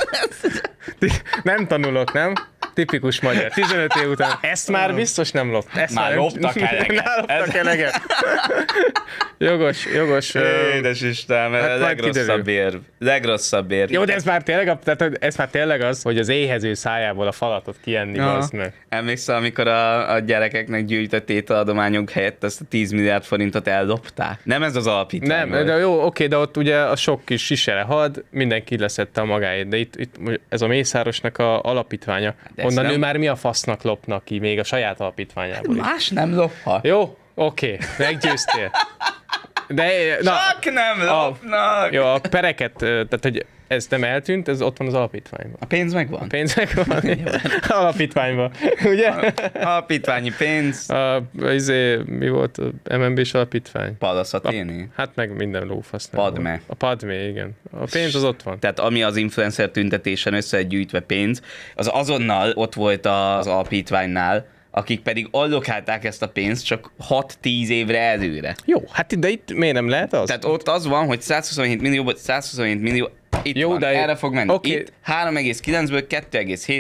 Nem tanulok, nem? Tipikus magyar. tizenöt év után. Ezt már biztos nem loptak. Ezt már, már loptak eleget. loptak eleget. Jogos, jogos. Édes Isten, mert hát a legrosszabb érv. Legrosszabb érv. Jó, de ez már tényleg, tehát ez már tényleg az, hogy az éhező szájából a falatot kienni, az meg. Emlékszel, amikor a, a gyerekeknek gyűjtött ételadományok helyett ezt a tíz milliárd forintot ellopták? Nem ez az alapítvány. Nem, de jó, oké, de ott ugye a sok kis sisere had, mindenki leszette a magáét, de itt, itt ez a Mészárosnak a alapítványa. De onnan nem... ő már mi a fasznak lopnak ki, még a saját alapítványából. Más nem lophat. Jó, oké, meggyőztél. De, na, csak nem lopnak! A, jó, a pereket, tehát hogy ez nem eltűnt, ez ott van az alapítványban. A pénz megvan? A pénz megvan. Alapítványban, ugye? Alapítványi pénz. A, izé, mi volt a em en bé-s alapítvány? Pallas Athéni? Hát meg minden lófasz. Padme. Volt. A Padme, igen. A pénz az ott van. Tehát ami az influencer tüntetésen összegyűjtve pénz, az azonnal ott volt az alapítványnál, akik pedig allokálták ezt a pénzt csak hat-tíz évre előre. Jó, hát de itt miért nem lehet az? Tehát ott az van, hogy százhuszonhét millióból százhuszonhét millió itt jó, van, de erre fog menni. Okay. Itt három egész kilencből kettő egész hét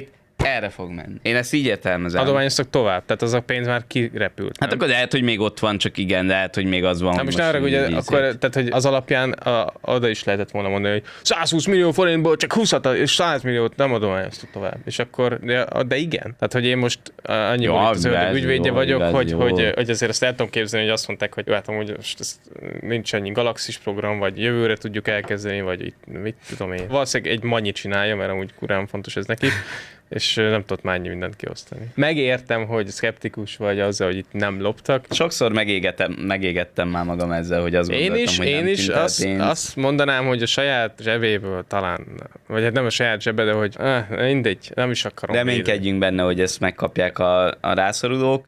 erre fog menni. Én ezt így értelmezem. Adományoztak tovább, tehát az a pénz már kirepült. Hát nem? akkor lehet, hogy még ott van, csak igen, lehet, hogy még az van. Hát most ne arra, ugye, akkor, tehát, hogy az alapján a, oda is lehetett volna mondani, hogy százhúsz millió forintból csak húszat és száz milliót nem adományoztuk tovább. És akkor, de, de igen. Tehát, hogy én most annyi jó, az ügyvédje jó, vagyok, igaz, hogy, jó. hogy, hogy azért ezt el tudom képzelni, hogy azt mondták, hogy hát amúgy most ez nincs annyi galaxis program, vagy jövőre tudjuk elkezdeni, vagy itt, mit tudom én. Valószínűleg egy Manyi csinálja, mert amúgy kurán fontos ez neki. És nem tudott már annyi mindent kiosztani. Megértem, hogy szkeptikus vagy azzal, hogy itt nem loptak. Sokszor megégetem, megégettem már magam ezzel, hogy azt Én gondoltam, is, hogy én nem is tűnt el azt, pénz. azt mondanám, hogy a saját zsebéből talán, vagy hát nem a saját zsebe, de hogy eh, mindegy, nem is akarom. Reménykedjünk benne, hogy ezt megkapják a, a rászorulók.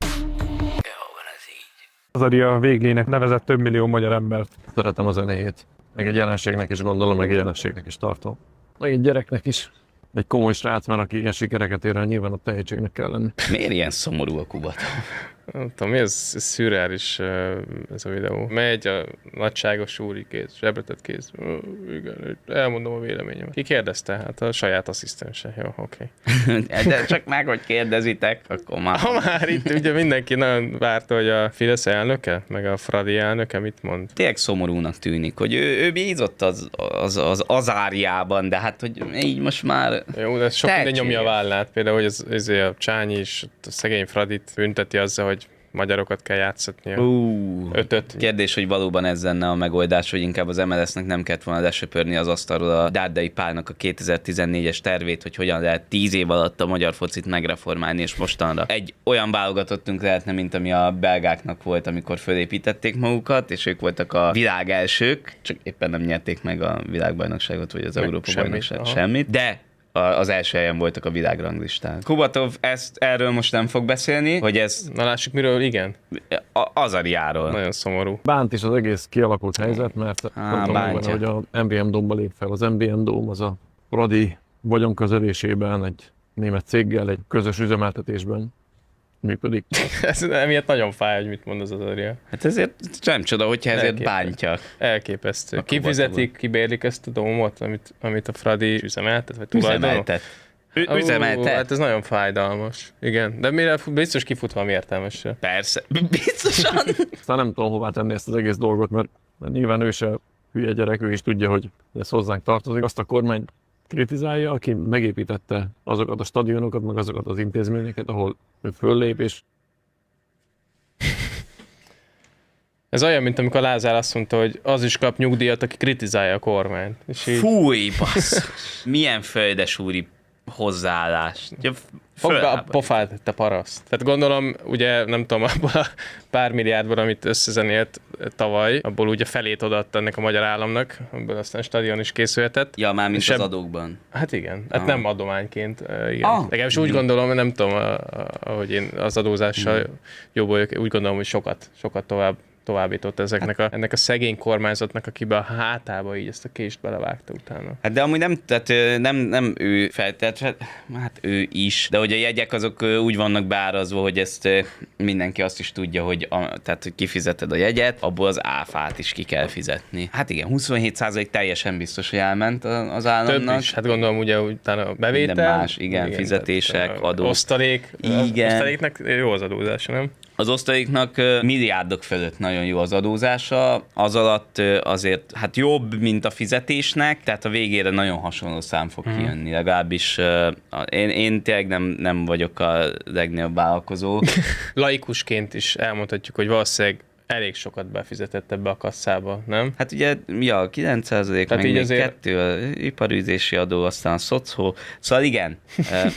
Azaria Véglének nevezett több millió magyar embert. Szeretem a zenéjét. Meg egy jelenségnek is gondolom, meg egy jelenségnek is tartom. Meg egy gyereknek is. Egy komoly srác, mert aki ilyen sikereket ér el, nyilván a tehetségnek kell lenni. Miért ilyen szomorú a Kubatov? Nem tudom, mi ez, ez szürreális ez a videó. Megy a nagyságos úri kéz, zsebretett kéz. Igen, elmondom a véleményemet. Ki kérdezte? Hát a saját asszisztense. Jó, oké. Okay. De csak meg, hogy kérdezitek, akkor már... Ha már itt ugye mindenki nagyon várta, hogy a Fidesz elnöke, meg a Fradi elnöke mit mond. Tényleg szomorúnak tűnik, hogy ő, ő bízott az, az, az azáriában, de hát, hogy így most már... Jó, de sok minden tehetséges. nyomja a vállát. Például, hogy az, az a Csányi is a szegény Fradit bünteti azzal, hogy magyarokat kell játszatnia. Uh, Ötöt. Kérdés, hogy valóban ez lenne a megoldás, hogy inkább az em el es-nek nem kellett volna lesöpörni az asztalról a Dárdai Pálnak a kétezer-tizennégyes tervét, hogy hogyan lehet tíz év alatt a magyar focit megreformálni, és mostanra egy olyan válogatottunk lehetne, mint ami a belgáknak volt, amikor fölépítették magukat, és ők voltak a világ elsők, csak éppen nem nyerték meg a világbajnokságot, vagy az Meg Európa semmit, bajnokságot, aha. semmit, de az első helyen voltak a világranglistán. Kubatov ezt erről most nem fog beszélni, hogy ez Na lássuk, miről igen. a Azariáról. Nagyon szomorú. Bánt is az egész kialakult helyzet, mert Á, nem tudom, bántja. hogy a em bé em Dome-ba lép fel. Az em bé em Dome az a Fradi vagyonkezelésében egy német céggel egy közös üzemeltetésben működik. Ez emiatt nagyon fáj, hogy mit mond az Azaria. Hát ezért nem csoda, hogyha ezért Elképesztő. bántja. Elképesztő. A Kifizetik, kibérlik ezt a domot, amit, amit a Fradi üzemeltet, vagy tulajdonol? Üzemeltet. Ü- Ó, Üzemeltet. Hát ez nagyon fájdalmas. Igen, de mire biztos kifut valami értelmesre. Persze. Biztosan. Aztán nem tudom hová tenni ezt az egész dolgot, mert, mert nyilván ő se hülye gyerek, ő is tudja, hogy ez hozzánk tartozik. Azt a kormány kritizálja, aki megépítette azokat a stadionokat, meg azokat az intézményeket, ahol ő föllép, és Ez olyan, mint amikor Lázár azt mondta, hogy az is kap nyugdíjat, aki kritizálja a kormányt. És így Fúj, basszus. Milyen földesúri hozzáállás. Ja, fogd be a fölháborít. pofát, te paraszt. Tehát gondolom, ugye nem tudom, abból a pár milliárdból, amit összezenélt tavaly, abból ugye felét odaadta ennek a magyar államnak, abból aztán stadion is készülhetett. Ja, már mint Sem- az adókban. Hát igen, hát Ah. nem adományként, uh, igen. Ah. Legalábbis úgy gondolom, nem tudom, uh, ahogy én az adózással jobban vagyok, úgy gondolom, hogy sokat, sokat tovább továbbított ezeknek a, ennek a szegény kormányzatnak, akibe a hátába így ezt a kést belevágta utána. Hát de amúgy nem, tehát ö, nem, nem ő feltett, hát ő is, de hogy a jegyek azok ö, úgy vannak beárazva, hogy ezt ö, mindenki azt is tudja, hogy, a, tehát, hogy kifizeted a jegyet, abból az áfát is ki kell fizetni. Hát igen, huszonhét százalék teljesen biztos, hogy elment a- az államnak. Több is, hát gondolom ugye utána a bevétel. Minden más, igen, fizetések, tehát, adók. Osztalék. Igen. Osztaléknak jó az adózása, nem? Az osztaléknak ö, milliárdok fölött nagyon jó az adózása, az alatt ö, azért hát jobb, mint a fizetésnek, tehát a végére nagyon hasonló szám fog Mhm. kijönni, legalábbis ö, a- én, én tényleg nem, nem vagyok a legnagyobb vállalkozó. Laikusként is elmondhatjuk, hogy valószínűleg elég sokat befizetett ebbe a kasszába, nem? Hát ugye, ja, kilenc százalék, Tehát meg így még azért- kettő, a iparűzési adó, aztán a szocó, szóval igen, ö,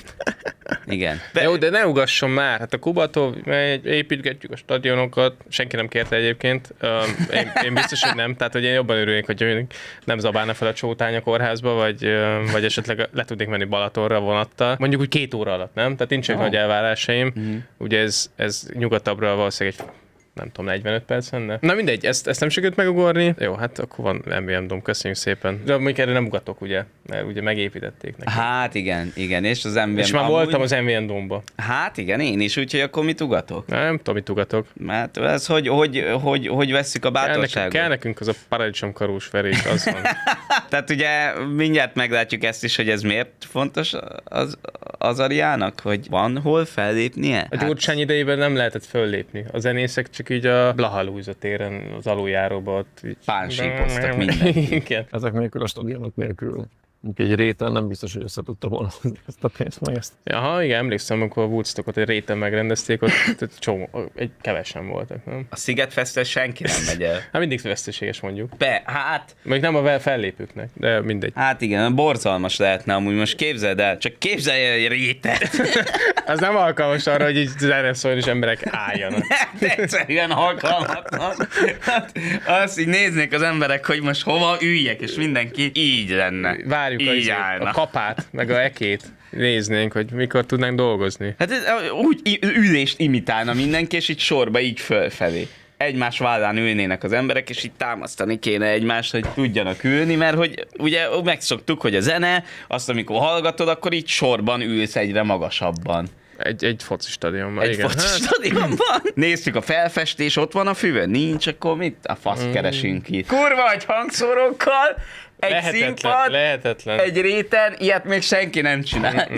igen. De jó, de ne ugasson már, hát a Kubatov megy, építgetjük a stadionokat, senki nem kérte egyébként, um, én, én biztos, hogy nem, tehát hogy én jobban örülnék, hogy nem zabálna fel a Csótány a kórházba, vagy, um, vagy esetleg le tudnék menni Balatonra vonattal, mondjuk úgy két óra alatt, nem? Tehát nincsenek Oh. nagy elvárásaim, Mhm. ugye ez, ez nyugatabbra valószínűleg egy nem tudom, negyvenöt perc lenne. Na mindegy, ezt, ezt nem sikerült megugorni. Jó, hát akkor van em bé em Dome, köszönjük szépen. De mondjuk erre nem ugatok, ugye, mert ugye megépítették neki. Hát igen, igen, és az em bé em... És már amúgy- voltam az em bé em Dome-ba. Hát igen, én is, úgyhogy akkor mit ugatok? Nem tudom, mit ugatok. Mert ez, hogy, hogy, hogy, hogy vesszük a Kell nekünk, bátorságot. kell nekünk az a paradicsomkarús Ferék, az van. Tehát ugye mindjárt meglátjuk ezt is, hogy ez miért fontos az, Azariának, hogy van hol fellépnie? A Gyurcsány idejében nem lehetett föllépni. A zenészek csak így a Blaha Lujza téren, az aluljáróba ott így... Pánsípoztak mindenki. Igen. Ezek nélkül a stadionok nélkül. Egy réten nem biztos, hogy össze tudta volna ezt a pénzt meg ezt. Aha, igen, emlékszem, amikor a Woodstockot egy réten megrendezték, ott, ott csomó, egy kevesen voltak, nem? A Szigetfestre senki nem megy el. Hát mindig veszteséges mondjuk. Be, hát... Még nem a fellépőknek, de mindegy. Hát igen, borzalmas lehetne amúgy, most képzeld el, csak képzelj el egy rétet. Az nem alkalmas arra, hogy így zene szóljon és emberek álljanak. Hát egyszerűen alkalmatlan. Hát, azt így néznék az emberek, hogy most hova üljek, és mindenki így lenne. Várjuk a, így izé, állna. a kapát, meg a ekét. Néznénk, hogy mikor tudnánk dolgozni. Hát ez, úgy i- ülést imitálna mindenki, és így sorba így fölfelé. Egymás vállán ülnének az emberek, és így támasztani kéne egymást, hogy tudjanak ülni, mert hogy ugye megszoktuk, hogy a zene, azt amikor hallgatod, akkor így sorban ülsz egyre magasabban. Egy, egy foci stadionban, Egy igen. foci Hát, stadionban. Néztük a felfestés, ott van a füvön? Nincs, akkor mit? A fasz Mm. keresünk itt. Kurva, egy hangszórókkal, egy lehetetlen, színpad, lehetetlen. egy réten, ilyet még senki nem csinált.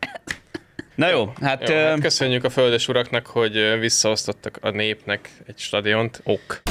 Na jó, hát... Jó, ö, hát köszönjük a földes uraknak, hogy ö, visszaosztottak a népnek egy stadiont. Ok.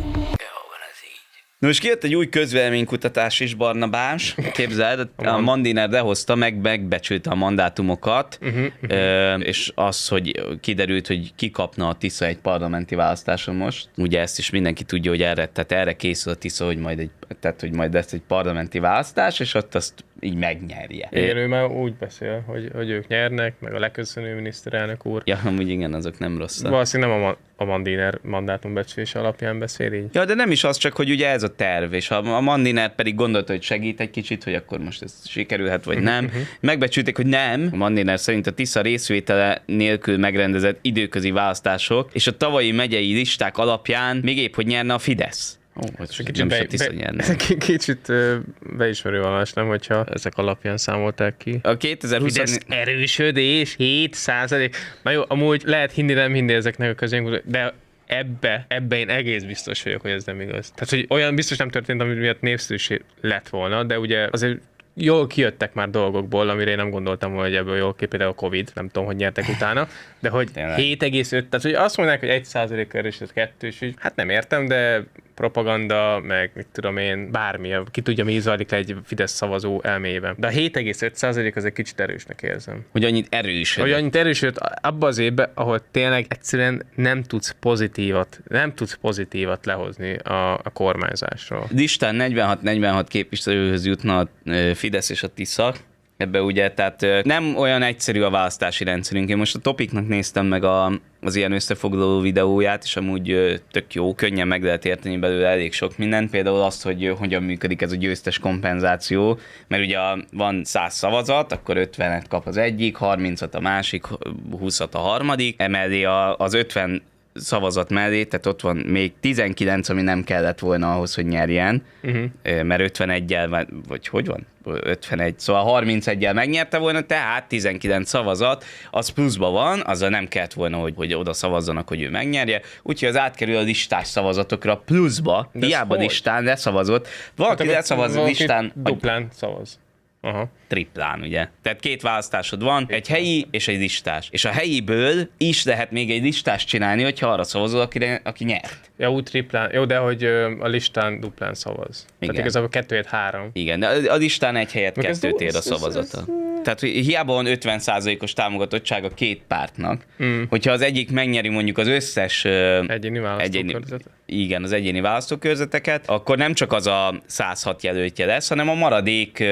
Na most kijött egy új közvéleménykutatás is, Barnabás, képzeld, a Mandiner behozta, meg megbecsülte a mandátumokat, uh-huh, uh-huh. és az, hogy kiderült, hogy ki kapna a Tisza egy parlamenti választáson most. Ugye ezt is mindenki tudja, hogy erre, tehát erre készül a Tisza, hogy majd, egy, tehát, hogy majd lesz egy parlamenti választás, és ott azt így megnyerje. Igen, ő már úgy beszél, hogy, hogy ők nyernek, meg a leköszönő miniszterelnök úr. Ja, amúgy igen, azok nem rosszak. Valószínűleg nem a, a Mandiner mandátumbecslése alapján beszél így. Ja, de nem is az, csak hogy ugye ez a terv, és a Mandiner pedig gondolta, hogy segít egy kicsit, hogy akkor most ez sikerülhet, vagy nem. Uh-huh. Megbecsülték, hogy nem. A Mandiner szerint a Tisza részvétele nélkül megrendezett időközi választások, és a tavalyi megyei listák alapján még épp, hogy nyerne a Fidesz. Ó, hogy Kicsit, nem is be, a Tisza be, nyerne. kicsit ö, beismerő vallás, nem, hogyha ezek alapján számolták ki. A kétezer-húsz Fidesz erősödés, hét százalék. Na jó, amúgy lehet hinni, nem hinni ezeknek a közénk, de ebbe, ebbe én egész biztos vagyok, hogy ez nem igaz. Tehát, hogy olyan biztos nem történt, ami miatt népszerűség lett volna, de ugye azért jól kijöttek már dolgokból, amire én nem gondoltam, hogy ebből jól ki, például a Covid, nem tudom, hogy nyertek utána, de hogy hét egész öt, tehát hogy azt mondják, hogy egy százalék erősödött kettő, és így, hát nem értem, de propaganda, meg mit tudom én, bármi, ki tudja, mi zajlik le egy Fidesz szavazó elméjében. De a hét egész öt százalék az egy kicsit erősnek érzem. Hogy annyit erősödött. Hogy annyit erősödött abba az évben, ahol tényleg egyszerűen nem tudsz pozitívat, nem tudsz pozitívat lehozni a, a kormányzásról. Listán negyvenhat negyvenhat képviselőhöz jutna a Fidesz és a Tisza. Ebbe ugye, tehát nem olyan egyszerű a választási rendszerünk. Én most a Topiknak néztem meg a, az ilyen összefoglaló videóját, és amúgy tök jó, könnyen meg lehet érteni belőle elég sok mindent. Például azt, hogy hogyan működik ez a győztes kompenzáció, mert ugye van száz szavazat, akkor ötvenet kap az egyik, harmincat a másik, húszat a harmadik, emellé az ötven szavazat mellé, tehát ott van még tizenkilenc, ami nem kellett volna ahhoz, hogy nyerjen, uh-huh. mert ötvenegyel, vagy hogy van? ötvenegy, szóval harmincegyel megnyerte volna, tehát tizenkilenc szavazat, az pluszban van, azzal nem kellett volna, hogy, hogy oda szavazzanak, hogy ő megnyerje, úgyhogy az átkerül a listás szavazatokra pluszba, de hiába listán leszavazott, valaki hát, leszavaz a listán, duplán szavaz. Aha. Triplán, ugye? Tehát két választásod van, egy helyi és egy listás. És a helyiből is lehet még egy listást csinálni, hogyha arra szavazol, akire, aki nyert. Ja, úgy triplán. Jó, de hogy a listán duplán szavaz. Igen. Tehát igazából kettő hét három. Igen, de a listán egy helyet Meg kettőt ez, ér a ez, szavazata. ez, ez, Tehát hogy hiába van ötven százalékos támogatottság a két pártnak, mm. hogyha az egyik megnyeri mondjuk az összes egyéni választókörzetet. Igen, az egyéni választókörzeteket, akkor nem csak az a száz hat jelöltje lesz, hanem a maradék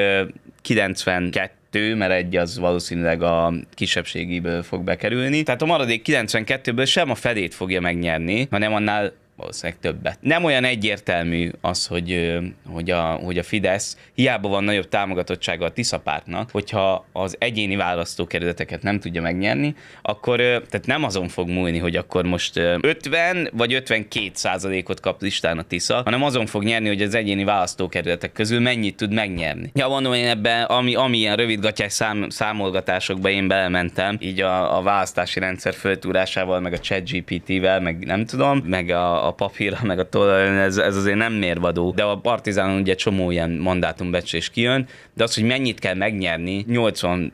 kilencvenkettő, mert egy az valószínűleg a kisebbségiből fog bekerülni. Tehát a maradék kilencvenkettőből sem a felét fogja megnyerni, hanem annál valószínűleg többet. Nem olyan egyértelmű az, hogy, hogy, a, hogy a Fidesz hiába van nagyobb támogatottsága a Tisza pártnak, hogyha az egyéni választókerületeket nem tudja megnyerni, akkor tehát nem azon fog múlni, hogy akkor most ötven vagy ötvenkét százalékot kap listán a Tisza, hanem azon fog nyerni, hogy az egyéni választókerületek közül mennyit tud megnyerni. Ja, mondom, én ebben, ami, ami ilyen rövidgattyás szám, számolgatásokba én belementem, így a, a választási rendszer föltúrásával, meg a ChatGPT-vel, meg nem tudom, meg a a papírra, meg a tollal, ez, ez azért nem mérvadó. De a Partizánon ugye csomó ilyen mandátumbecslés kijön, de az, hogy mennyit kell megnyerni, nyolcvan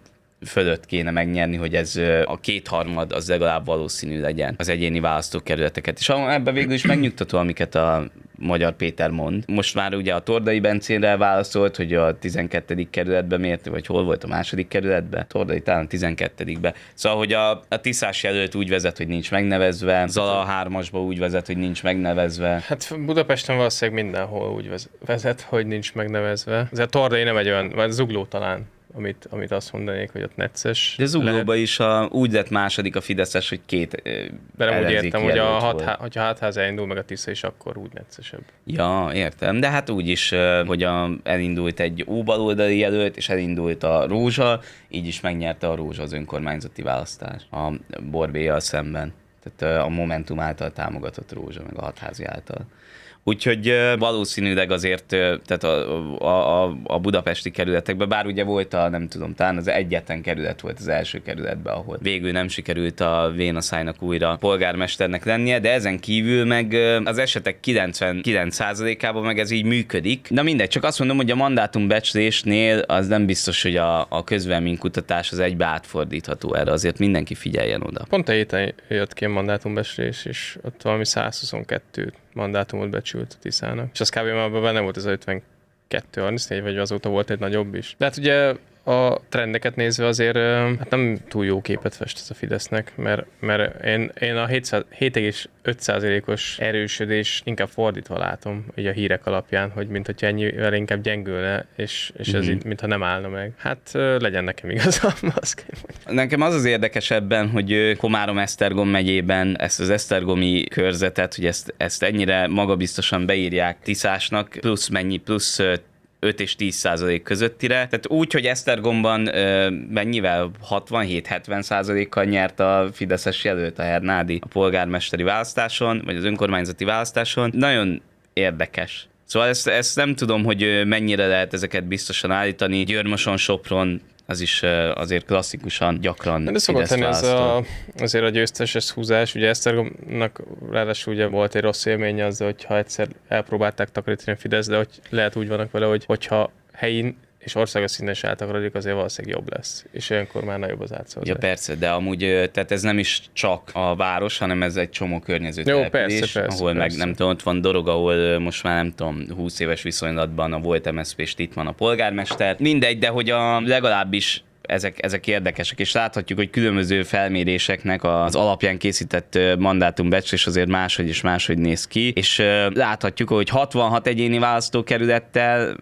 fölött kéne megnyerni, hogy ez ö, a kétharmad az legalább valószínű legyen az egyéni választókerületeket. És ebben végül is megnyugtató, amiket a Magyar Péter mond. Most már ugye a Tordai Bencénre válaszolt, hogy a tizenkettedik kerületben miért, vagy hol volt a második kerületben? Tordai talán a tizenkettedikben. Szóval, hogy a, a Tiszás jelölt úgy vezet, hogy nincs megnevezve, Zala a hármasba úgy vezet, hogy nincs megnevezve. Hát Budapesten valószínűleg mindenhol úgy vezet, hogy nincs megnevezve. Ez a Tordai nem egy olyan, vagy Zugló talán, amit, amit azt mondanék, hogy ott necces. De Zuglóban is a, úgy lett második a Fideszes, hogy két de nem úgy értem, hogy a hat, volt. hogyha hátház elindul meg a Tisza is, akkor úgy neccesebb. Ja, értem. De hát úgy is, hogy a, elindult egy óbaloldali jelölt, és elindult a Rózsa, így is megnyerte a Rózsa az önkormányzati választást a Borbélyjal szemben. Tehát a Momentum által támogatott Rózsa, meg a hatházi által. Úgyhogy valószínűleg azért tehát a, a, a, a budapesti kerületekben, bár ugye volt a, nem tudom, talán az egyetlen kerület volt az első kerületben, ahol végül nem sikerült a Vénaszájnak újra polgármesternek lennie, de ezen kívül meg az esetek kilencvenkilenc százalékában meg ez így működik. Na mindegy, csak azt mondom, hogy a mandátumbecslésnél az nem biztos, hogy a, a közvéleménykutatás az egybe átfordítható erre, azért mindenki figyeljen oda. Pont a héten jött ki a mandátumbecslés, és ott valami száz huszonkettő mandátumot becsült a Tiszának. És az kb. Már benne volt ez a ötvenkettő harmincnégy, vagy azóta volt egy nagyobb is. De hát ugye a trendeket nézve azért hát nem túl jó képet fest ez a Fidesznek, mert, mert én, én a hét egész öt százalékos erősödés inkább fordítva látom, így a hírek alapján, hogy mint hogyha ennyivel inkább gyengülne, és, és ez mm-hmm. így, mintha nem állna meg. Hát legyen nekem igazam, azt kell mondani. Nekem az az érdekes ebben, hogy Komárom-Esztergom megyében ezt az esztergomi körzetet, hogy ezt, ezt ennyire magabiztosan beírják Tiszásnak, plusz mennyi, plusz öt és tíz százalék közöttire. Tehát úgy, hogy Esztergomban ö, mennyivel hatvanhét-hetven százalékkal nyert a fideszes jelölt, a Hernádi a polgármesteri választáson, vagy az önkormányzati választáson. Nagyon érdekes. Szóval ezt, ezt nem tudom, hogy mennyire lehet ezeket biztosan állítani. Győrmoson, Sopron, az is azért klasszikusan gyakran de szokott tenni ez a, azért a győzteses húzás. Ugye Esztergomnak ráadásul ugye volt egy rossz élménye azzal, hogyha egyszer elpróbálták takarítani a Fidesz, de hogy lehet úgy vannak vele, hogy hogyha helyi és országos szinten is eltakarodik, azért valószínűleg jobb lesz. És olyankor már nagyobb az átszavazás. Ja persze, de amúgy tehát ez nem is csak a város, hanem ez egy csomó környező település, persze, persze, ahol persze. meg nem tudom, ott van Dorog, ahol most már nem tudom, húsz éves viszonylatban a volt em es zé pé-st itt van a polgármester. Mindegy, de hogy a legalábbis Ezek, ezek érdekesek, és láthatjuk, hogy különböző felméréseknek az alapján készített mandátumbecslés azért máshogy és máshogy néz ki, és láthatjuk, hogy hatvanhat egyéni választókerülettel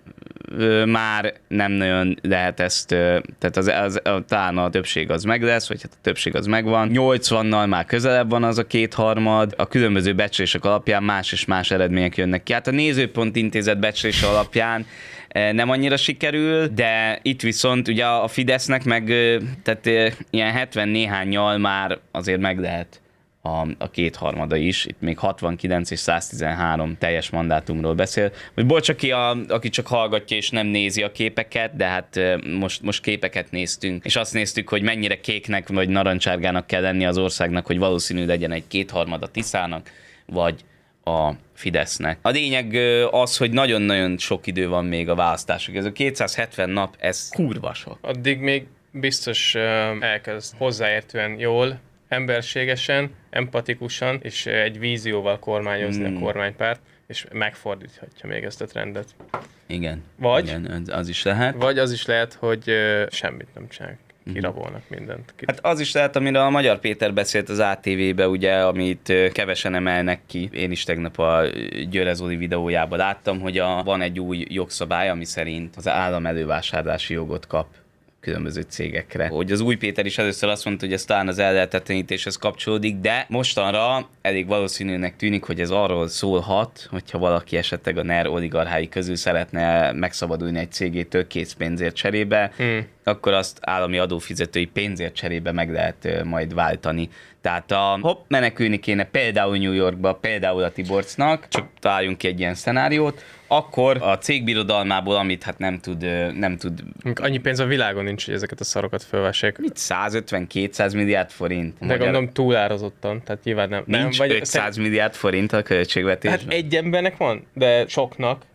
már nem nagyon lehet ezt, tehát az, az, az, talán a többség az meg lesz, vagy hát a többség az megvan. nyolcvannal már közelebb van az a kétharmad, a különböző becslések alapján más és más eredmények jönnek ki. Hát a Nézőpont Intézet becslése alapján nem annyira sikerül, de itt viszont ugye a Fidesznek meg tehát ilyen hetven néhánnyal már azért meg lehet a, a kétharmada is. Itt még hatvankilenc és száztizenhárom teljes mandátumról beszél. Vagy bocs, aki, a, aki csak hallgatja és nem nézi a képeket, de hát most, most képeket néztünk, és azt néztük, hogy mennyire kéknek vagy narancsárgának kell lenni az országnak, hogy valószínű legyen egy kétharmada Tiszának, vagy a Fidesznek. A lényeg az, hogy nagyon-nagyon sok idő van még a választások. Ez a kétszázhetven nap, ez kurva sok. Addig még biztos elkezd hozzáértően jól, emberségesen, empatikusan, és egy vízióval kormányozni hmm. a kormánypárt, és megfordíthatja még ezt a trendet. Igen. Vagy, Igen, az is lehet. Vagy az is lehet, hogy semmit nem csinálják. Kirabolnak mindent. Hát az is lehet, amire a Magyar Péter beszélt az á té vé-be, ugye, amit kevesen emelnek ki. Én is tegnap a Győre Zoli videójában láttam, hogy a, van egy új jogszabály, ami szerint az állam elővásárlási jogot kap különböző cégekre. Hogy az Új Péter is először azt mondta, hogy ez talán az ellehetetlenítéshez kapcsolódik, de mostanra elég valószínűnek tűnik, hogy ez arról szólhat, hogyha valaki esetleg a NER oligarchái közül szeretne megszabadulni egy cégétől készpénzért cserébe, hmm. akkor azt állami adófizetői pénzért cserébe meg lehet majd váltani. Tehát a hopp, menekülni kéne például New Yorkba, például a Tiborcnak, csak találjunk ki egy ilyen szenáriót, akkor a cég birodalmából, amit hát nem tud, nem tud... Annyi pénz a világon nincs, hogy ezeket a szarokat fölvessék. Mit? százötven-kétszáz milliárd forint? De magyar... gondolom túlárazottan, tehát nyilván nem. Nincs nem, vagy ötszáz milliárd forint a költségvetésben. Hát egy embernek van, de soknak,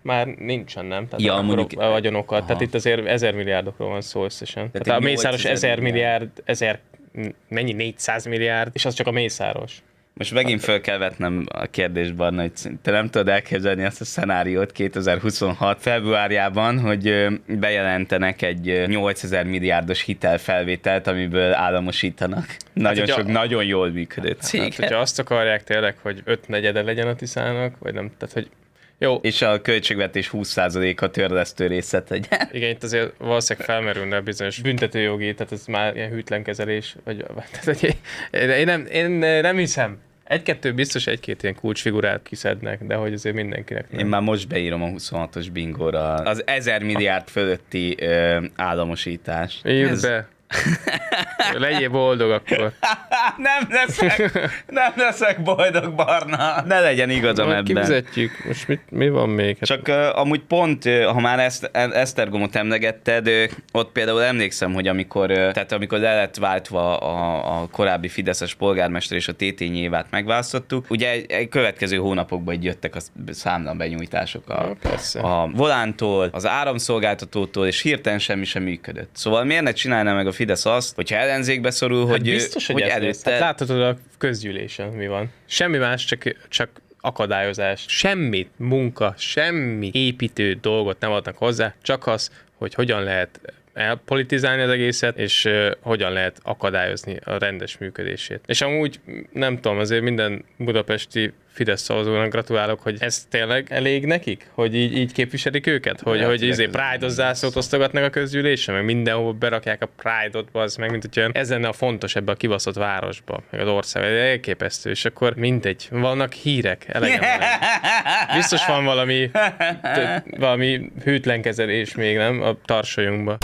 már nincsen, nem? Tehát Ja, akkor mondjuk- a vagyonokat, Aha. tehát itt azért ezer milliárdokról van szó összesen. Tehát, egy a Mészáros nyolcezer ezer milliárd, ezer, mennyi, négyszáz milliárd, és az csak a Mészáros. Most megint föl kell vetnem a kérdést, Barna, hogy te nem tudod elképzelni azt a szenáriót kétezer-huszonhat februárjában, hogy ö, bejelentenek egy ö, nyolcezer milliárdos hitelfelvételt, amiből államosítanak. Nagyon hogyha- sok, nagyon jól működő Hát, cég. hogyha azt akarják tényleg, hogy öt negyede legyen a Tiszának, vagy nem, tehát hogy jó, És a költségvetés húsz százaléka törlesztő részlet legyen. igen, itt azért valószínűleg felmerülne bizonyos büntetőjogi, tehát ez már ilyen hűtlen kezelés, vagy, tehát, hogy én, én, nem, én nem hiszem. Egy-kettő biztos egy-két ilyen kulcsfigurát kiszednek, de hogy azért mindenkinek nem. Én már most beírom a huszonhatos bingóra az ezer milliárd fölötti ö, államosítás. Írd be. Legyél boldog akkor. Nem leszek, nem leszek boldog, Barna. Ne legyen igazam Majd ebben. kifizetjük. Most mit, mi van még? Hát, Csak uh, amúgy pont, uh, ha már ezt, Esztergomot emlegetted, uh, ott például emlékszem, hogy amikor, uh, tehát amikor le lett váltva a, a korábbi fideszes polgármester és a Tétényi Évát megválasztottuk, ugye egy, egy következő hónapokban így jöttek a számlabenyújtások a, Ja, persze. a volántól, az áramszolgáltatótól, és hirtelen semmi sem működött. Szóval miért ne csinálna meg a Fidesz azt, hogyha ellenzékbe szorul, hát hogy, biztos, hogy, hogy ez lesz. előtte... Hát láthatod a közgyűlésen mi van. Semmi más, csak, csak akadályozás. Semmit, munka, semmi építő dolgot nem adnak hozzá, csak az, hogy hogyan lehet elpolitizálni az egészet, és uh, hogyan lehet akadályozni a rendes működését. És amúgy nem tudom, azért minden budapesti Fidesz szavazónak gratulálok, hogy ez tényleg elég nekik? Hogy így, így képviselik őket? Hogy, Hát, hogy izé ez- Pride-os zászlót osztogatnak a közgyűlésen, meg mindenhol berakják a Pride-ot, az meg, mint hogy ez lenne a fontos ebbe a kibaszott városba, meg az ország, elképesztő, és akkor mindegy, vannak hírek, elegem van. Biztos van valami, t- valami hűtlenkezelés még, nem? A tarsolyunkba.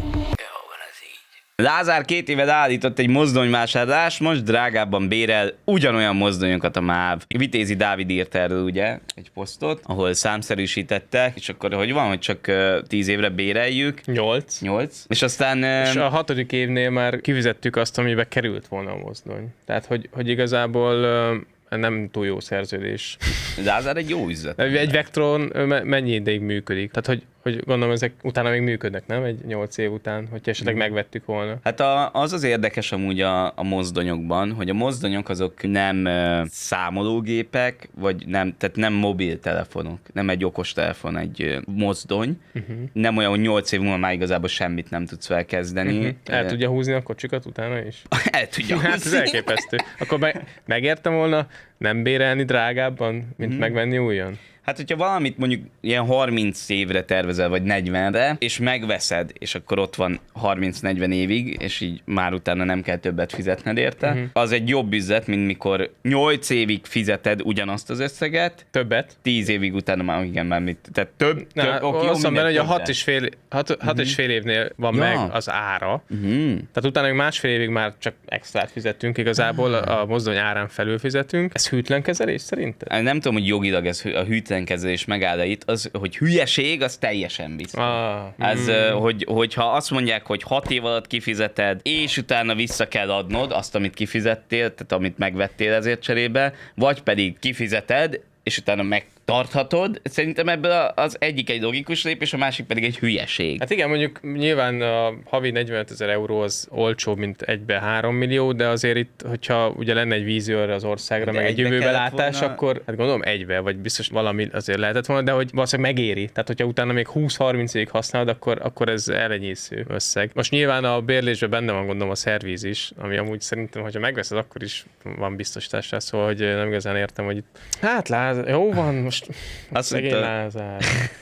Lázár két éve állított egy mozdonyvásárlás, most drágábban bérel ugyanolyan mozdonyokat a MÁV. Vitézi Dávid írt erről ugye egy posztot, ahol számszerűsítettek, és akkor hogy van, hogy csak uh, tíz évre béreljük, Nyolc. nyolc, és aztán... Uh, És a hatodik évnél már kifizettük azt, amibe került volna a mozdony. Tehát, hogy, hogy igazából uh, nem túl jó szerződés. Lázár egy jó üzlet. Egy Vectron me- mennyi ideig működik? Tehát, hogy, hogy gondolom, ezek utána még működnek, nem? Egy nyolc év után, hogyha esetleg megvettük volna. Hát a, az az érdekes amúgy a, a mozdonyokban, hogy a mozdonyok azok nem uh, számológépek, vagy nem, tehát nem mobiltelefonok, nem egy okostelefon, egy uh, mozdony. Uh-huh. Nem olyan, hogy nyolc év múlva már igazából semmit nem tudsz felkezdeni. Uh-huh. El Uh, tudja húzni a kocsikat utána is? El tudja Hát ez húzni. elképesztő. Akkor me- megértem volna nem bérelni drágábban, mint megvenni újon? Hát, hogyha valamit mondjuk ilyen harminc évre tervezel, vagy negyvenre, és megveszed, és akkor ott van harminc-negyven évig, és így már utána nem kell többet fizetned érte, uh-huh. az egy jobb üzlet, mint mikor nyolc évig fizeted ugyanazt az összeget, Többet? tíz évig utána már igen, már mit, tehát több, Na, több oké, jó, azt mondom benne, hogy a minden hat és fél, hat, hat uh-huh. és fél évnél van Ja. meg az ára, Uh-huh. tehát utána még másfél évig már csak extrát fizettünk, igazából a, a mozdony árán felül fizetünk. Ez hűtlen kezelés szerinted? Nem tudom, hogy jogilag ez hű- a hűtlenkezelés megáll itt, az, hogy hülyeség, az teljesen biztos. Ah, Ez, mm. hogy, hogyha azt mondják, hogy hat év alatt kifizeted, és utána vissza kell adnod azt, amit kifizettél, tehát amit megvettél ezért cserébe, vagy pedig kifizeted, és utána megtarthatod. Szerintem ebből az egyik egy logikus lépés, a másik pedig egy hülyeség. hát igen, mondjuk nyilván a havi negyvenöt ezer euró az olcsóbb, mint egybe három millió, de azért itt, hogyha ugye lenne egy vízióra az országra, De meg egy egybe jövőbe kellett látás, volna? akkor hát gondolom egybe, vagy biztos valami azért lehetett volna, de hogy valószínűleg megéri. Tehát, hogyha utána még húsz-harminc évig használod, akkor, akkor ez elenyésző összeg. Most nyilván a bérlésben benne van gondolom a szervíz is, ami amúgy szerintem, hogyha megveszed, akkor is van biztosításra, szóval hogy nem igazán értem, hogy itt... Hát Lázár, jó van, most Azt szegény mondta- Lázár.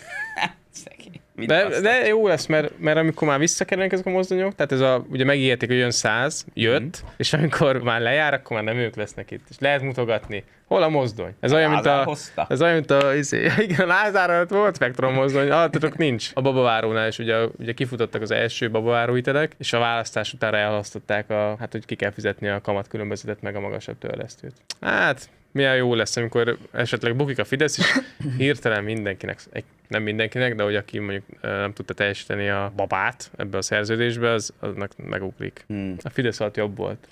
Szegény. Mit De, basztak? de jó lesz, mert, mert amikor már visszakerülnek ezek a mozdonyok, tehát ez a, ugye megígérték, hogy jön száz, jött, mm. és amikor már lejár, akkor már nem ők lesznek itt. És lehet mutogatni. Hol a mozdony? Ez olyan, mint Lázár a... hozta. Ez olyan, mint a... Izé, igen, Lázár előtt volt Vectron mozdony, alattatok nincs. A babavárónál is ugye, ugye kifutottak az első babaváró hitelek, és a választás után elhalasztották a, hát hogy ki kell fizetni a kamatkülönbözetet meg a magasabb törlesztőt. Hát, milyen jó lesz, amikor esetleg bukik a Fidesz, és hirtelen mindenkinek egy nem mindenkinek, de hogy aki mondjuk nem tudta teljesíteni a babát ebbe a szerződésbe, az annak megugrik. Hmm. A Fidesz alatt jobb volt.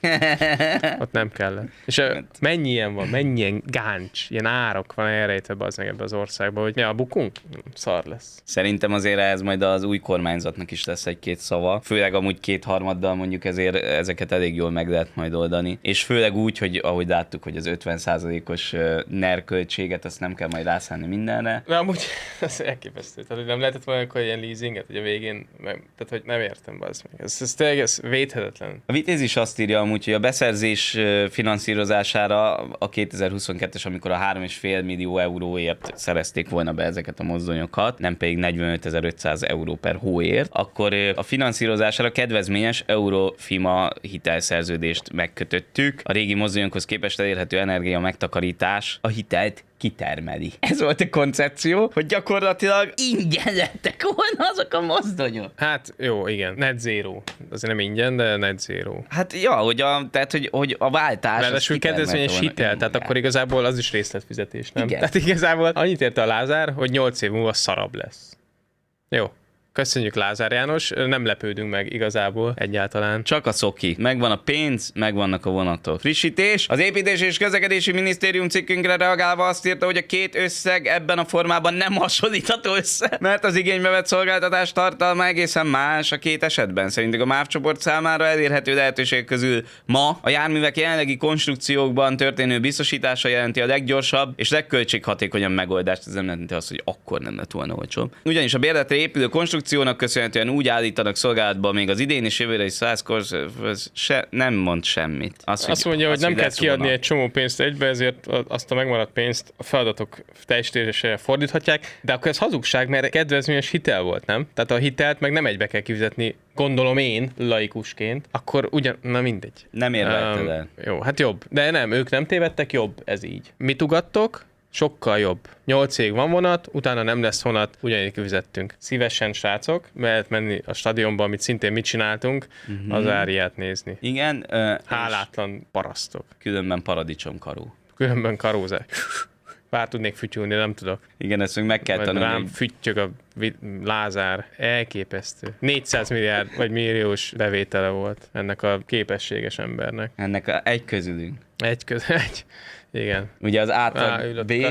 Ott nem kellett. És mennyi ilyen van, mennyi ilyen gáncs, ilyen árok van elrejtve az meg ebbe az országba, hogy mi a bukunk? Szar lesz. Szerintem azért ez majd az új kormányzatnak is lesz egy-két szava. Főleg amúgy kétharmaddal mondjuk ezért ezeket elég jól meg lehet majd oldani. És főleg úgy, hogy ahogy láttuk, hogy az ötven százalékos NER költséget, azt nem kell majd rászállni mindenre. De amúgy ez elképesztő. Tehát, hogy nem lehetett volna akkor ilyen leasinget, hogy a végén, meg, tehát hogy nem értem be az meg. Ez, ez tényleg ez védhetetlen. A Vitéz is azt írja amúgy, hogy a beszerzés finanszírozására a kétezer-huszonkettes, amikor a három egész öt millió euróért szerezték volna be ezeket a mozdonyokat, nem pedig negyvenötezer-ötszáz euró per hóért, akkor a finanszírozására kedvezményes Eurofima hitelszerződést megkötöttük. A régi mozdonyokhoz képest elérhető energia megtakarítás a hitelt kitermeli. Ez volt a koncepció, hogy gyakorlatilag ingyen lettek volna azok a mozdonyok. Hát jó, igen. Net zero. Azért nem ingyen, de net zero. Hát ja, hogy a, tehát, hogy, hogy a váltás... Ráadásul kedvezményes hitel, tehát akkor igazából az is részletfizetés, nem? Igen. Tehát igazából annyit érte a Lázár, hogy nyolc év múlva szarabb lesz. Jó. Köszönjük, Lázár János, nem lepődünk meg igazából egyáltalán. Csak a szoki. Megvan a pénz, megvannak a vonatok. Frissítés. Az Építési és Közlekedési Minisztérium cikkünkre reagálva azt írta, hogy a két összeg ebben a formában nem hasonlítható össze, mert az igénybe vett szolgáltatás tartalma egészen más a két esetben. Szerintük a MÁV csoport számára elérhető lehetőség közül ma a járművek jelenlegi konstrukciókban történő biztosítása jelenti a leggyorsabb és legköltséghatékonyabb megoldást. Ez nem jelenti azt, hogy akkor nem lett volna olcsóbb. Ugyanis a bérletre épülő konstrukció köszönhetően úgy állítanak szolgálatba még az idén és jövőre is százkor, se, nem mond semmit. Azt, azt mondja, hogy nem kell kiadni volna egy csomó pénzt egybe, ezért azt a megmaradt pénzt a feladatok teljesítésére fordíthatják, de akkor ez hazugság, mert kedvezményes hitel volt, nem? Tehát a hitelt meg nem egybe kell kifizetni, gondolom én, laikusként, akkor ugyan, na mindegy. Nem érvetted um, el. Jó, hát jobb. De nem, ők nem tévedtek, jobb, ez így. Mit ugattok? Sokkal jobb. Nyolc cég van vonat, utána nem lesz vonat, ugyanígy kifizettünk. Szívesen, srácok, mert menni a stadionba, amit szintén mit csináltunk, uh-huh. az áriát nézni. Igen. Uh, Hálátlan parasztok. Különben paradicsomkaró. Különben karózás. Bár tudnék fütyülni, nem tudok. Igen, ezt még meg kell tanulni. Rám füttyög a Lázár. Elképesztő. négyszáz milliárd vagy milliós bevétele volt ennek a képességes embernek. Ennek a, egy közülünk. Egy közül, egy. Igen. Ugye az átlag bér...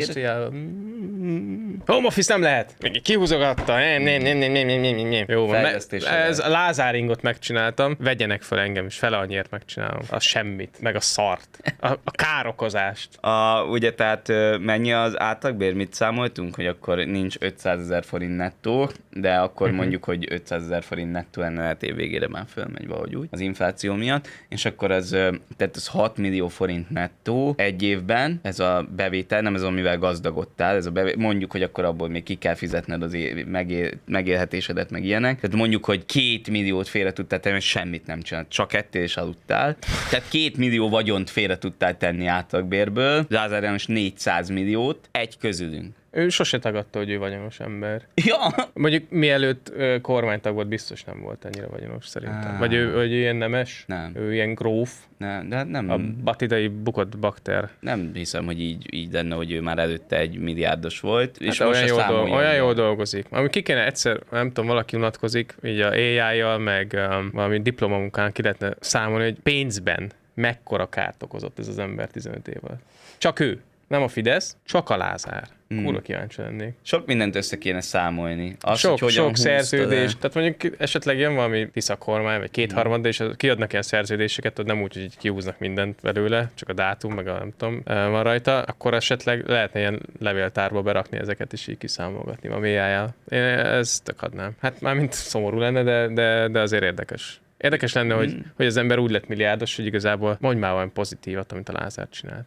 Home office nem lehet. Kihúzogatta. Nem, nem, nem, nem, nem, nem, nem. Jó van. Ez a Lázáringot megcsináltam. Vegyenek fel engem is. Fele annyiért megcsinálom. A semmit. Meg a szart. A, a károkozást. A, ugye tehát mennyi az átlagbér? Mit számoltunk? Hogy akkor nincs ötszázezer forint nettó, de akkor uh-huh. mondjuk, hogy ötszázezer forint nettó ennél a év végére már fölmegy valahogy úgy. Az infláció miatt. És akkor az, tehát az hat millió forint nettó egy év ez a bevétel, nem ez, amivel gazdagodtál, ez a bevétel, mondjuk, hogy akkor abból még ki kell fizetned az él, megél, megélhetésedet, meg ilyenek. Tehát mondjuk, hogy két milliót félre tudtál tenni, semmit nem csinált, csak ettél és aludtál. Tehát két millió vagyont félre tudtál tenni átlagbérből, Lázár János négyszáz milliót, egy közülünk. Ő sose tagadta, hogy ő vagyonos ember. Ja. Mondjuk mielőtt ö, kormánytag volt, biztos nem volt ennyire vagyonos szerintem. Ah. Vagy ő, ő ilyen nemes? Nem. Ő ilyen gróf? Nem, de nem. A batidai bukott bakter. Nem hiszem, hogy így, így lenne, hogy ő már előtte egy milliárdos volt. Hát és most olyan, jól dolg, olyan jól dolgozik. Ami ki kéne egyszer, nem tudom, valaki unatkozik, így a á í-jal, meg um, valami diplomamunkán ki lehetne számolni, hogy pénzben mekkora kárt okozott ez az ember tizenöt év alatt. Csak ő. Nem a Fidesz, csak a Lázár. Hmm. Kurva kíváncsi lennék. Sok mindent össze kéne számolni. Az, sok hogy sok szerződés. Tehát mondjuk esetleg jön valami Tisza kormány, vagy kétharmad, és kiadnak ilyen szerződéseket, tehát nem úgy, hogy kihúznak mindent belőle, csak a dátum, meg a nem tudom, van rajta, akkor esetleg lehetne ilyen levéltárba berakni ezeket, és így kiszámolgatni a mélyájával. Én ezt tök adnám. Hát mármint szomorú lenne, de, de, de azért érdekes. Érdekes lenne, hmm. hogy, hogy az ember úgy lett milliárdos, hogy igazából mondj már olyan pozitívat, amit a Lázár csinált.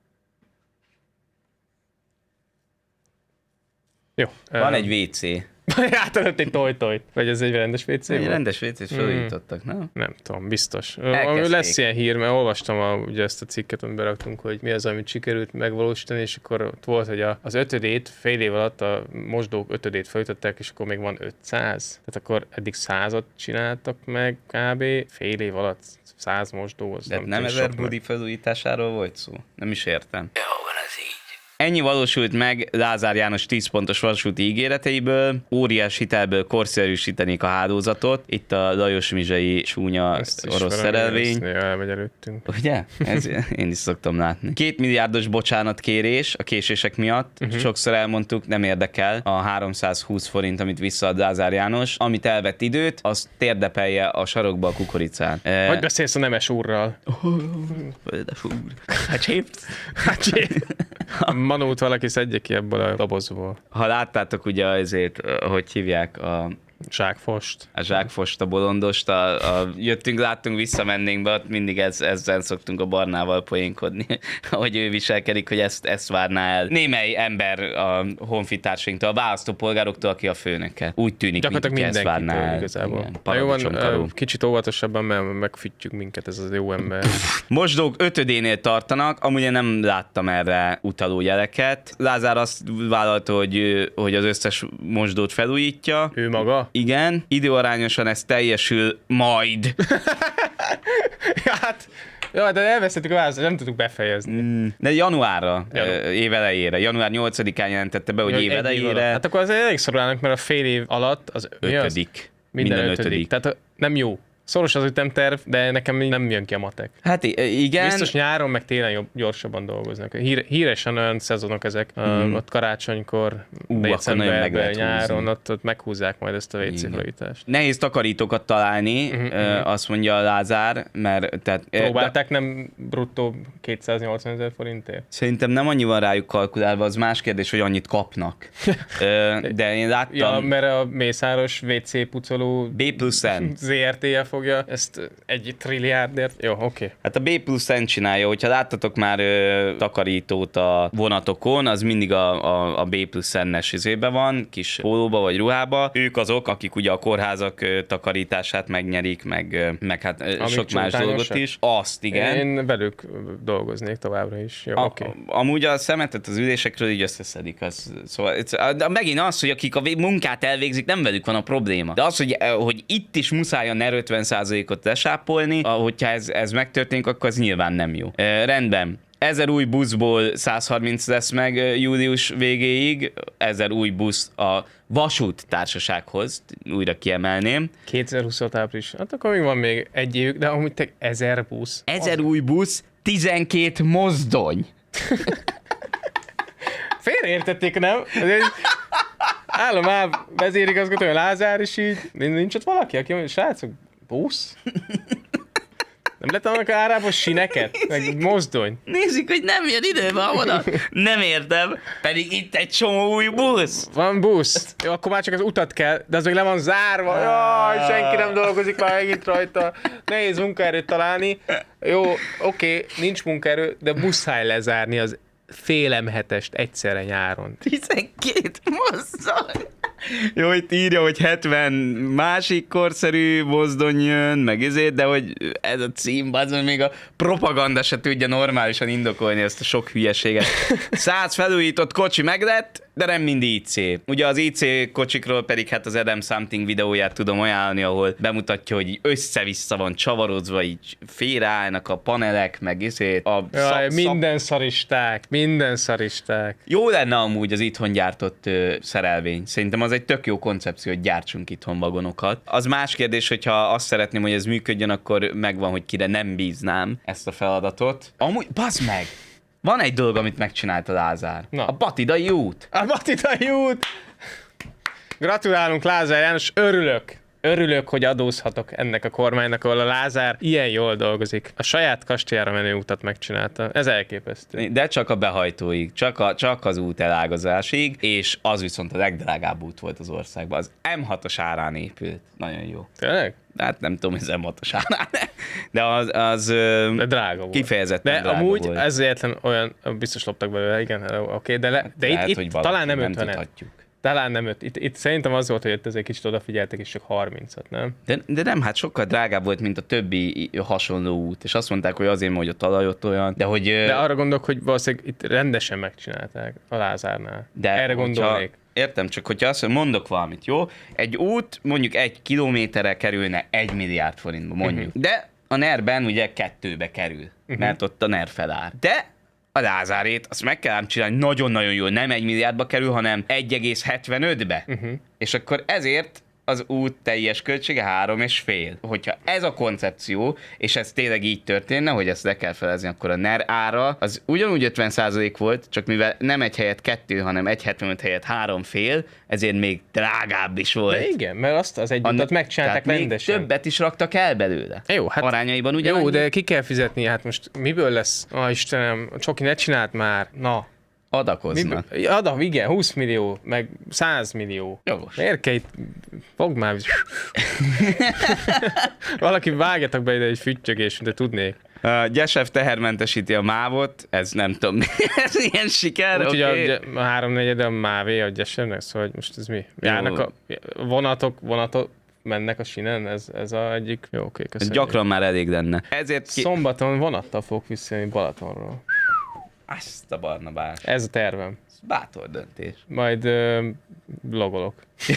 Jó. Van um, egy vé cé. Átadott egy toj-tojt. Vagy ez egy rendes vé cé? Egy rendes vé cét felújítottak, nem? Nem tudom, biztos. Elkezdték. Lesz ilyen hír, mert olvastam a, ugye ezt a cikket, amit beraktunk, hogy mi az, amit sikerült megvalósítani, és akkor ott volt, hogy a, az ötödét fél év alatt a mosdók ötödét felújították, és akkor még van ötszáz. Tehát akkor eddig százat csináltak meg kb. Fél év alatt száz mosdó. De nem, nem ezer budi felújításáról volt szó? Nem is értem. Jó van az így. Ennyi valósult meg Lázár János tíz pontos vasúti ígéreteiből, óriás hitelből korszerűsítenék a hálózatot. Itt a Lajos Mizsai csúnya orosz szerelvény. Elmegy előttünk. Ugye? Ez, én is szoktam látni. Két milliárdos bocsánatkérés a késések miatt. Uh-huh. Sokszor elmondtuk, nem érdekel a háromszázhúsz forint, amit visszaad Lázár János. Amit elvett időt, az térdepelje a sarokba a kukoricán. Hogy beszélsz a nemes úrral? Földes úr. Hát csépsz? Hát Manót valaki szedje ki ebből a dobozból. Ha láttátok ugye azért, hogy hívják a Zsákfost. A zsákfost, a bolondost, a, a jöttünk, láttunk, visszamennénk be, ott mindig ez, ezzel szoktunk a Barnával poénkodni, hogy ő viselkedik, hogy ezt, ezt várná el némely ember a honfitársainktól, a választópolgároktól, aki a főnöke. Úgy tűnik, gyakorlatilag mint, ezt várná el. Igazából. Na jó van, kicsit óvatosabban, mert megfüttyük minket ez az jó ember. Mosdók ötödénél tartanak, amúgy én nem láttam erre utaló jeleket. Lázár azt vállalta, hogy, hogy az összes mosdót felújítja. Ő maga? Igen, időarányosan ez teljesül majd. Hát, jó, de elvesztettük a választ, nem tudtuk befejezni. Mm, de januárra, Janu. év elejére, január nyolcadikán jelentette be, hogy év elejére. Hát akkor az elég szorulálnak, mert a fél év alatt az ötödik. Minden, Minden ötödik. ötödik. Tehát nem jó. Szoros az ütemterv, de nekem nem jön ki a matek. Hát igen. Biztos nyáron, meg télen jobb, gyorsabban dolgoznak. Hír, híresen olyan szezonok ezek, mm. ott karácsonykor, uh, decemberben, nyáron, ott, ott meghúzzák majd ezt a vé cé felújítást. Nehéz takarítókat találni, uh-huh. azt mondja Lázár, mert... Tehát, próbálták de... nem bruttó kétszáznyolcvan ezer forintért? Szerintem nem annyi van rájuk kalkulálva, az más kérdés, hogy annyit kapnak. De én láttam... Ja, mert a Mészáros vé cé pucoló B plusz N zé er té-je fogja ezt egy trilliárdért. Jó, oké. Okay. Hát a B plusz N csinálja, hogyha láttatok már ö, takarítót a vonatokon, az mindig a, a, a B plusz N-es izébe van, kis pólóba vagy ruhába. Ők azok, akik ugye a kórházak ö, takarítását megnyerik, meg, ö, meg hát ö, sok más dolgot is. Azt, igen. Én velük dolgoznék továbbra is. Jó, oké. Okay. Amúgy a szemetet az ülésekről így összeszedik. Az, szóval, de megint az, hogy akik a munkát elvégzik, nem velük van a probléma. De az, hogy, hogy itt is muszáj a NER ötven százalékot lesápolni, hogyha ez, ez megtörténik, akkor az nyilván nem jó. E, rendben. Ezer új buszból száz harminc lesz meg július végéig, ezer új busz a vasút társasághoz, újra kiemelném. kétezer-huszonhat április. Hát akkor még van még egy évük, de amúgy te ezer busz. Ezer az... új busz, tizenkét mozdony. Félreértették, nem? Állom áll vezérigazgató, Lázár is így. Nincs ott valaki, aki mondja, srácok, busz? Nem lett annak árából sineket? Meg mozdony? Nézzük, hogy nem jön időben a vonat. Nem értem. Pedig itt egy csomó új busz. Van busz. Jó, akkor már csak az utat kell, de az még le van zárva. Jaj, senki nem dolgozik már megint rajta. Nehéz munkaerőt találni. Jó, oké, nincs munkaerő, de muszáj lezárni az félemhetest egyszerre nyáron. tizenkét mozdony. Jó, itt írja, hogy hetven másik korszerű mozdony jön, meg ezért, de hogy ez a cím, az még a propaganda se tudja normálisan indokolni ezt a sok hülyeséget. Száz felújított kocsi meglett, de nem mind í cé. Ugye az í cé kocsikról pedig hát az Adam Something videóját tudom ajánlani, ahol bemutatja, hogy össze-vissza van csavarodva, így félreállnak a panelek, meg ezért. A Jaj, szab, minden szab... szaristák, minden szaristák. Jó lenne amúgy az itthon gyártott ö, szerelvény. Szerintem az egy tök jó koncepció, hogy gyártsunk itthon vagonokat. Az más kérdés, hogyha azt szeretném, hogy ez működjön, akkor megvan, hogy kire nem bíznám ezt a feladatot. Amúgy, bazd meg! Van egy dolog, amit megcsinált a Lázár. Na. A Batidai út. A Batidai út! Gratulálunk, Lázár János, örülök. Örülök, hogy adózhatok ennek a kormánynak, ahol a Lázár ilyen jól dolgozik. A saját kastélyára menő utat megcsinálta. Ez elképesztő. De csak a behajtóig, csak, a, csak az út elágazásig, és az viszont a legdrágább út volt az országban. Az em hatos árán épült. Nagyon jó. Tényleg? De hát nem tudom, hogy az em hatos árán. De az, az de drága volt. Kifejezetten de drága amúgy volt. ez egyetlen olyan, biztos loptak belőle, igen, oké, okay, de, le, de lehet, itt, itt talán nem ötvenet. Talán nem öt. Itt, itt szerintem az volt, hogy itt egy kicsit odafigyeltek, és csak harmincat, nem? De, de nem, hát sokkal drágább volt, mint a többi hasonló út. És azt mondták, hogy azért, hogy a talaj ott olyan, de hogy... De arra gondolok, hogy valószínűleg itt rendesen megcsinálták a Lázárnál. De erre gondolnék. Értem, csak hogyha azt mondok valamit, jó? Egy út mondjuk egy kilométerre kerülne egy milliárd forintba, mondjuk. Uh-huh. De a nerben ugye kettőbe kerül, uh-huh. mert ott a ner feláll. De a Lázárét, azt meg kell ám csinálni nagyon-nagyon jól, nem egy milliárdba kerül, hanem egy egész hetvenötbe. Uh-huh. És akkor ezért az út teljes költsége három és fél. Hogyha ez a koncepció, és ez tényleg így történne, hogy ezt le kell felezni, akkor a en e er ára az ugyanúgy ötven százalék volt, csak mivel nem egy helyett kettő, hanem egy hetvenöt helyett három fél, ezért még drágább is volt. De igen, mert azt az egy utat megcsinálták tehát rendesen. még többet is raktak el belőle. Jó, hát arányaiban ugyanannyi. Jó, de ki kell fizetni, hát most miből lesz? Ah, Istenem, Csoki, ne csináld már. Na. Adakoznak. Miből? Adav, igen, húsz millió, meg száz millió. Jogos. Miért kell itt? Fogd már. Valaki vágjatok be ide egy füttyögés, de tudnék. Uh, Gyesev tehermentesíti a mávot, ez nem tudom, ez ilyen siker, Úgyhogy oké. okay. a, a háromnegyede a mávé a Gyesevnek, szóval hogy most ez mi? Járnak a vonatok, vonatok mennek a sinen, ez, ez a egyik. Jó, oké, köszönjük. Gyakran már elég lenne. Ezért ki... Szombaton vonattal fogok visszajönni Balatonról. Azt a Barnabás. Ez a tervem. Bátor döntés. Majd ö, logolok.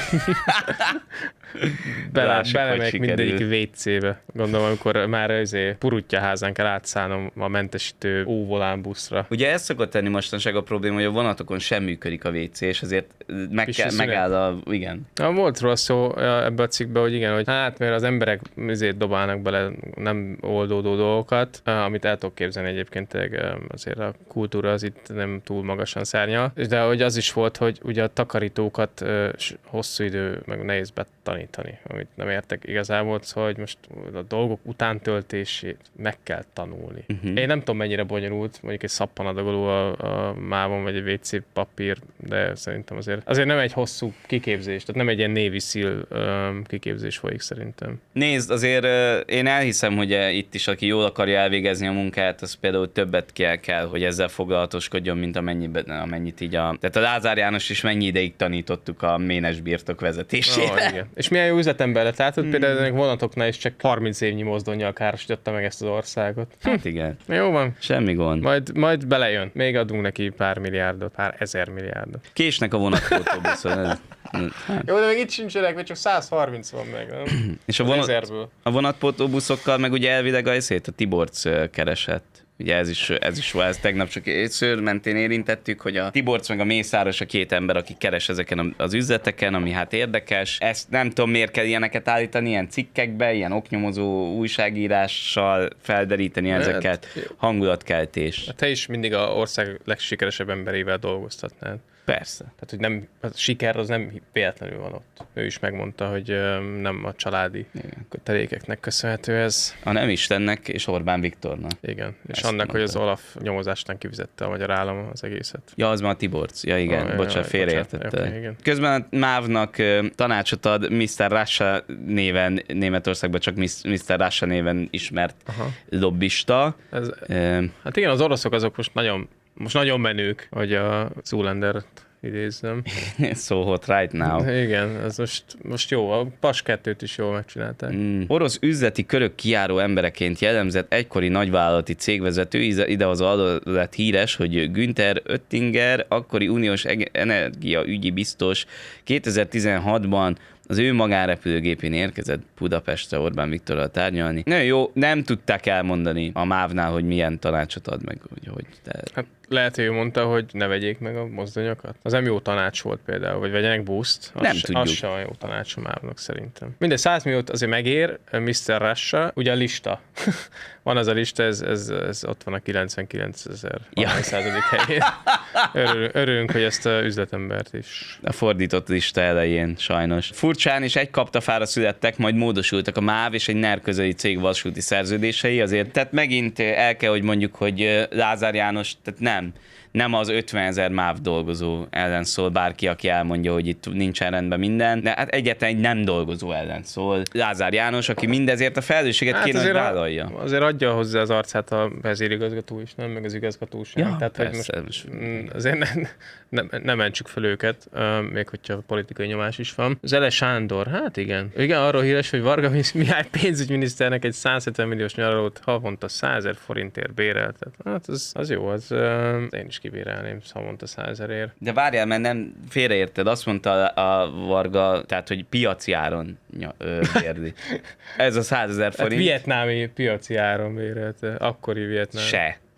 Bele, Lássuk, hogy belemegyek sikerül. mindegyik vé cébe. Gondolom, amikor már azért purutja házán kell átszállnom a mentesítő óvolán buszra. Ugye ez szokott tenni mostanság a probléma, hogy a vonatokon sem működik a vé cé, és azért meg Kis kell, szünet. megáll a... Igen. Na, volt róla szó ebbe a cikkbe, hogy igen, hogy hát mert az emberek ezért dobálnak bele nem oldódó dolgokat, amit el tudok képzelni egyébként, tényleg azért a kultúra az itt nem túl magasan szárnyal, de hogy az is volt, hogy ugye a takarítókat hosszú idő meg nehéz betanítani, amit nem értek igazából, szóval, hogy most a dolgok utántöltését meg kell tanulni. Uh-huh. Én nem tudom, mennyire bonyolult, mondjuk egy szappanadagoló a, a mávon, vagy egy vé cé papír, de szerintem azért, azért nem egy hosszú kiképzés, tehát nem egy ilyen Navy SEAL um, kiképzés folyik szerintem. Nézd, azért uh, én elhiszem, hogy uh, itt is, aki jól akarja elvégezni a munkát, az például többet kell, kell hogy ezzel foglalatoskodjon, mint amennyiben, amennyit így a... Tehát a Lázár János is mennyi ideig tanítottuk a ménes birtok vezetésére. Oh, igen. És milyen jó üzletember lett, látod, hmm. például ennek vonatoknál is csak harminc évnyi mozdonnyal károsította meg ezt az országot. Hát igen. Jó van. Semmi gond. Majd, majd belejön. Még adunk neki pár milliárdot, pár ezer milliárdot. Késnek a vonatpótlóbuszon. Hát. Jó, de még itt sincsenek, még csak száz harminc van meg, nem? És a, Az vonat, ezerből. a vonatpótlóbuszokkal meg ugye elvileg a szét a Tiborc ö, keresett. Ugye ez is, ez is volt, ez tegnap csak szőr mentén érintettük, hogy a Tiborc meg a Mészáros a két ember, aki keres ezeken az üzleteken, ami hát érdekes. Ezt nem tudom, miért kell ilyeneket állítani, ilyen cikkekbe, ilyen oknyomozó újságírással felderíteni ezeket, hangulatkeltés. Te is mindig a ország legsikeresebb emberével dolgoztatnád. Persze. Tehát, hogy nem, a siker az nem véletlenül van ott. Ő is megmondta, hogy öm, nem a családi Igen. kötelékeknek köszönhető ez. A nem Istennek és Orbán Viktornak. Igen. És Ezt annak, mondta. hogy az Olaf nyomozásnál kifizette a magyar állam az egészet. Ja, az már a Tiborc. Ja, igen, Ah, oh, bocsánat, félreértette. bocsánat, okay, igen. Közben a mávnak ö, tanácsot ad miszter Russia néven, Németországban csak miszter Russia néven ismert Aha. lobbista. Ez, Ö, hát igen, az oroszok azok most nagyon, most nagyon menők, hogy a Zoolendert idézzem. so hot right now. Igen, ez most, most jó, a Pas kettőt is jól megcsinálták. Mm. Orosz üzleti körök kijáró embereként jellemzett egykori nagyvállalati cégvezető, idehozva lett híres, hogy Günther Oettinger, akkori uniós energiaügyi biztos kétezer-tizenhatban az ő magánrepülőgépén érkezett Budapestre Orbán Viktorral tárgyalni. Nagyon jó, nem tudták elmondani a mávnál, hogy milyen tanácsot ad meg, hogy, hogy te... Hát lehet, hogy ő mondta, hogy ne vegyék meg a mozdonyokat. Az nem jó tanács volt például, hogy vegyenek buszt. Az Nem se, tudjuk. Az sem olyan jó tanács a mávnak szerintem. Minden száz milliót azért megér, miszter Russia, ugye a lista. Van az a lista, ez, ez, ez ott van a kilencvenkilencezer Ja. századik helyén. Örülünk, örülünk, hogy ezt a üzletembert is. A fordított lista elején, sajnos. Furcsán is egy kaptafára születtek, majd módosultak a MÁV és egy NER közeli cég vasúti szerződései, azért. Tehát megint el kell, hogy mondjuk, hogy Lázár János, tehát nem, nem az ötvenezer MÁV dolgozó ellen szól bárki, aki elmondja, hogy itt nincsen rendben minden, de hát egyetlen egy nem dolgozó ellen szól Lázár János, aki mindezért a felelősséget Hát kéne, hogy azért, vállalja. a, azért adja hozzá az arcát a vezérigazgató is, nem? Meg az igazgatóság. Ja, Tehát, hogy persze. most mm, azért ne, ne, ne mentsük fel őket, uh, még hogyha politikai nyomás is van. Zele Sándor, hát igen. Igen, arról híres, hogy Varga Mihály pénzügyminiszternek egy százhetven milliós nyaralót havonta százezer forintért bérelt. Hát az, az jó, az uh, én is kibérelném havonta százezerért. De várjál, mert nem félreérted, azt mondta a Varga, tehát, hogy piaci áron ny- ö, bérli. Ez a százezer Hát forint. vietnámi piaci áron bérelt, akkori vietnám. Se.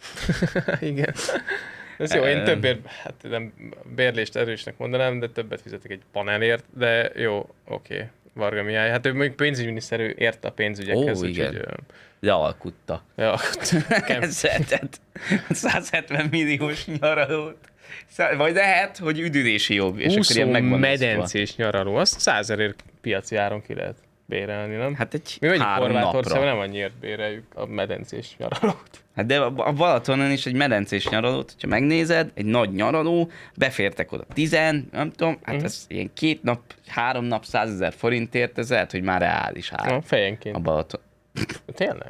Igen. Ez jó, én többért, hát nem bérlést erősnek mondanám, de többet fizetek egy panelért, de jó, oké. Okay. Varga Mihály. Hát ő mondjuk pénzügyminiszter, ő ért a pénzügyekhez. Ó, igen. Úgyhogy, lealkutta. ja, Szedett száz hetven milliós nyaralót. Szá- Vagy lehet, hogy üdülési jog. És akkor ilyen úszó meg van medencés nyaraló, azt százerért piaci áron ki lehet bérelni, nem? Hát egy Mi megyünk három Horvátországban, napra. nem annyiért béreljük a medencés nyaralót. Hát de a Balatonon is egy medencés nyaralót, hogyha megnézed, egy nagy nyaraló, befértek oda tizen, nem tudom, hát Mhm. ez ilyen két nap, három nap, százezer forintért, ez lehet, hogy már reális ár Na, a fejenként. Balaton. Tényleg?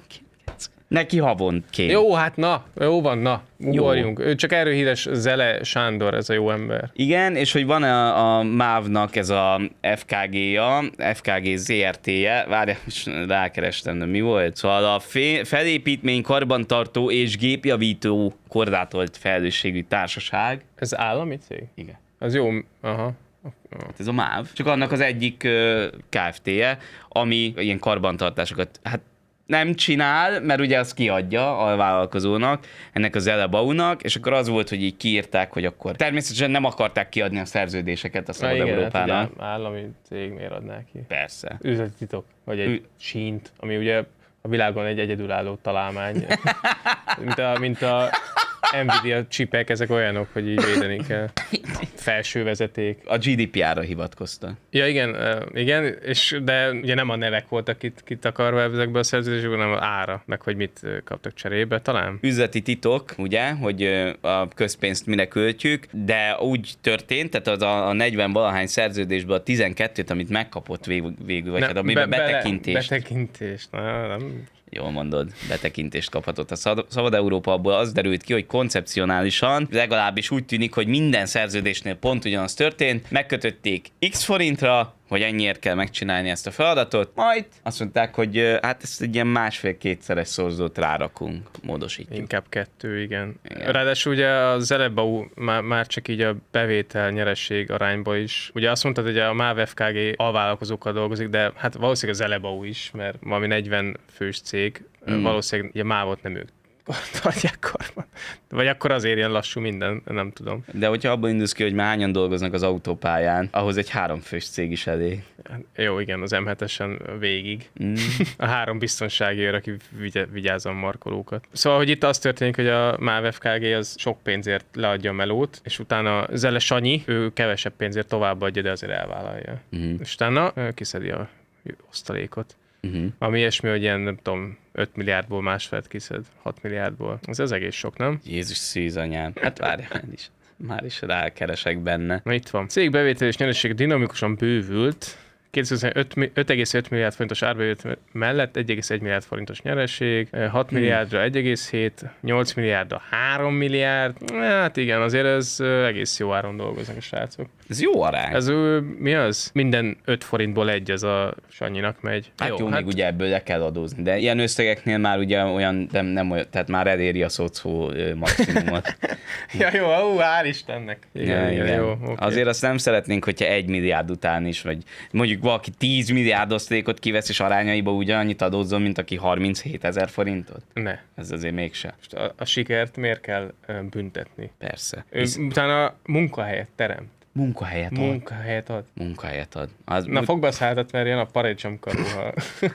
Neki havonként. Jó, hát na, jó van, na, ugorjunk. Ő csak erről híres Zele Sándor, ez a jó ember. Igen, és hogy van a, a MÁV-nak ez a ef ká gé-ja, ef ká gé zé er té-je, várjál, most rákerestem, de mi volt? Szóval a fé- felépítmény karbantartó és gépjavító korlátolt felelősségű társaság. Ez állami cég? Igen. Az jó, aha. Hát ez a MÁV. Csak annak az egyik ö, Kft-je, ami ilyen karbantartásokat, hát nem csinál, mert ugye az kiadja a vállalkozónak, ennek az Elebau-nak, és akkor az volt, hogy így kiírták, hogy akkor természetesen nem akarták kiadni a szerződéseket a Szabad igen, Európának. hát ugye állami cég miért adná ki? Persze. Üzleti titok, vagy egy Ü- sínt, ami ugye a világon egy egyedülálló találmány. mint a, mint a Nvidia csipek, ezek olyanok, hogy így védeni kell. Felső vezeték. A gé dé pé er-ra hivatkozta. Ja, igen, eh, igen, és de ugye nem a nevek voltak itt kitakarva ezekbe a szerződésekben, hanem az ára, meg hogy mit eh, kaptak cserébe, talán. Üzleti titok, ugye, hogy ö, a közpénzt mire költjük, de úgy történt, tehát az a, a negyven valahány szerződésből a tizenkettőt, amit megkapott végül, végül vagy Ne, hát amiben be- bele- betekintést. Betekintést, na, nem. Jól mondod, betekintést kaphatott a Szad- Szabad Európa, abból az derült ki, hogy koncepcionálisan, legalábbis úgy tűnik, hogy minden szerződésnél pont ugyanaz történt, megkötötték X forintra, hogy ennyiért kell megcsinálni ezt a feladatot, majd azt mondták, hogy ö, hát ezt egy ilyen másfél-kétszeres szorzót rárakunk, módosítjuk. Inkább kettő, igen. Igen. Ráadásul ugye a Zelebau már, már csak így a bevétel nyereség arányból is. Ugye azt mondtad, hogy a MÁV ef ká gé alvállalkozókkal dolgozik, de hát valószínűleg a Zelebau is, mert valami negyven fős cég, mm. valószínűleg ugye mávot nem ők tartják karban. Vagy akkor azért ilyen lassú minden, nem tudom. De hogyha abból indulsz ki, hogy már hányan dolgoznak az autópályán, ahhoz egy háromfős cég is elég. Jó, igen, az em hetesen végig. Mm. A három biztonsági őr, aki vigye, vigyázza a markolókat. Szóval, hogy itt az történik, hogy a MÁV ef ká gé az sok pénzért leadja a melót, és utána Zele Sanyi, ő kevesebb pénzért továbbadja, de azért elvállalja. Mm. És utána ö, kiszedi a osztalékot. Uh-huh. Ami ilyesmi, hogy ilyen, nem tudom, öt milliárdból másfelet kiszed, hat milliárdból. Ez az egész sok, nem? Jézus szűzanyám. Hát várj, már is, már is rákeresek benne. Na itt van. Cég bevétel és nyereség dinamikusan bővült. kétezer-huszonöt öt egész öt milliárd forintos árbevétel mellett egy egész egy milliárd forintos nyereség, hat milliárdra egy egész hét, nyolc milliárdra három milliárd. Hát igen, azért ez ö, egész jó áron dolgoznak a srácok. Ez jó arány. Ez ö, mi az? Minden öt forintból egy az a Sanyinak megy. Hát jó, jó hát... még ugye ebből le kell adózni, de ilyen összegeknél már ugye olyan, nem, nem olyan, tehát már eléri a szocó ö, maximumot. Ja jó, ó, hál' Istennek. Igen, Ja, igen, igen. jó, okay. Azért azt nem szeretnénk, hogyha egy milliárd után is, vagy mondjuk valaki tíz milliárd osztalékot kivesz, és arányaiba ugyanannyit adózzon, mint aki harminchét ezer forintot. Ne. Ez azért mégse. Most a, a sikert miért kell ö, büntetni? Persze. Ő, Hisz utána munkahelyet teremt. munkahelyet ad. Munkahelyet ad. Munkahelyet ad. Az, Na fogd be a szádat, mert jön a paradicsomkarúha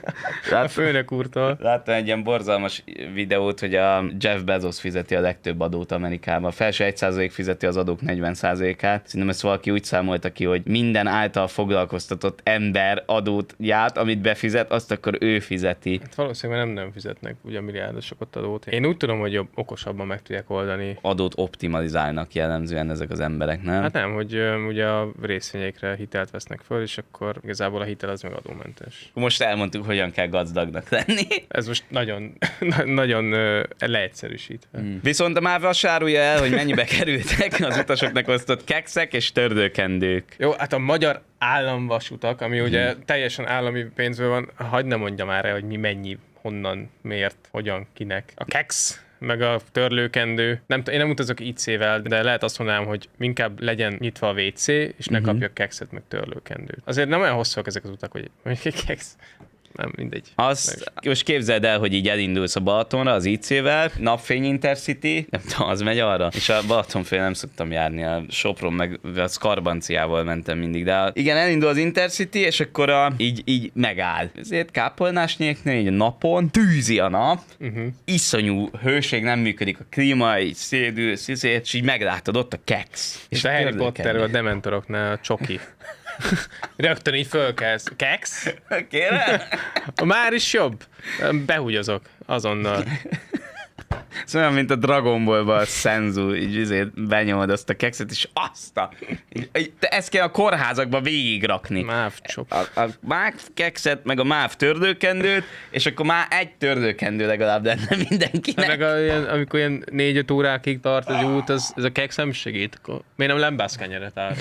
a főnök úrtól. Láttam egy ilyen borzalmas videót, hogy a Jeff Bezos fizeti a legtöbb adót Amerikában. A felső egy százalék fizeti az adók negyven százalékát. Szerintem ezt valaki úgy számolta ki, hogy minden által foglalkoztatott ember adót ját, amit befizet, azt akkor ő fizeti. Hát valószínűleg nem nem fizetnek ugye milliárdosokat adót. Én úgy tudom, hogy jobb, okosabban meg tudják oldani. Adót optimalizálnak jellemzően ezek az emberek, nem? Hát nem, hogy ö, ugye a részvényekre hitelt vesznek föl, és akkor igazából a hitel az meg adómentes. Most elmondtuk, hogyan kell gazdagnak lenni. Ez most nagyon, nagyon ö, leegyszerűsítve. Mm. Viszont a MÁV azt árulja el, hogy mennyibe kerültek az utasoknak osztott kekszek és tördőkendők. Jó, hát a magyar államvasutak, ami ugye teljesen állami pénzből van, hagyd ne mondja már el, hogy mi mennyi, honnan, miért, hogyan, kinek. A keksz, meg a törlőkendő. Nem, én nem utazok í cével, de lehet azt mondanám, hogy inkább legyen nyitva a vé cé, és ne Mhm. kapjak kekszet, meg törlőkendőt. Azért nem olyan hosszúak ezek az utak, hogy mondjuk egy keksz. nem mindegy. Azt most képzeld el, hogy így elindulsz a Balatonra az í cével, Napfény Intercity, nem tudom, az megy arra, és a Balatonfél nem szoktam járni, a Sopron meg a Skarbanciával mentem mindig, de a, igen, elindul az Intercity, és akkor a, így, így megáll. Ezért kápolnásnyéknél így a napon tűzi a nap, uh-huh. iszonyú hőség, nem működik a klíma, így szédülsz, és így meglátod ott a keksz. És a Harry Potterben a Dementoroknál a csoki. Rögtön így fölkelsz. Keksz? Kérem? Már is jobb. Behúgyozok azonnal. Ez olyan, mint a Dragon Ball-ban a Senzu, így izét benyomod azt a kekszet, és azt a... Így, így, ezt kell a kórházakba végigrakni. Máv csop. A, a máv kekszet, meg a máv tördőkendőt, és akkor már egy tördőkendő legalább lenne mindenkinek. Meg a, ilyen, amikor ilyen négy-öt órákig tart az út, az, ez a keksz nem segít. Akkor miért nem lembász kenyeret áll?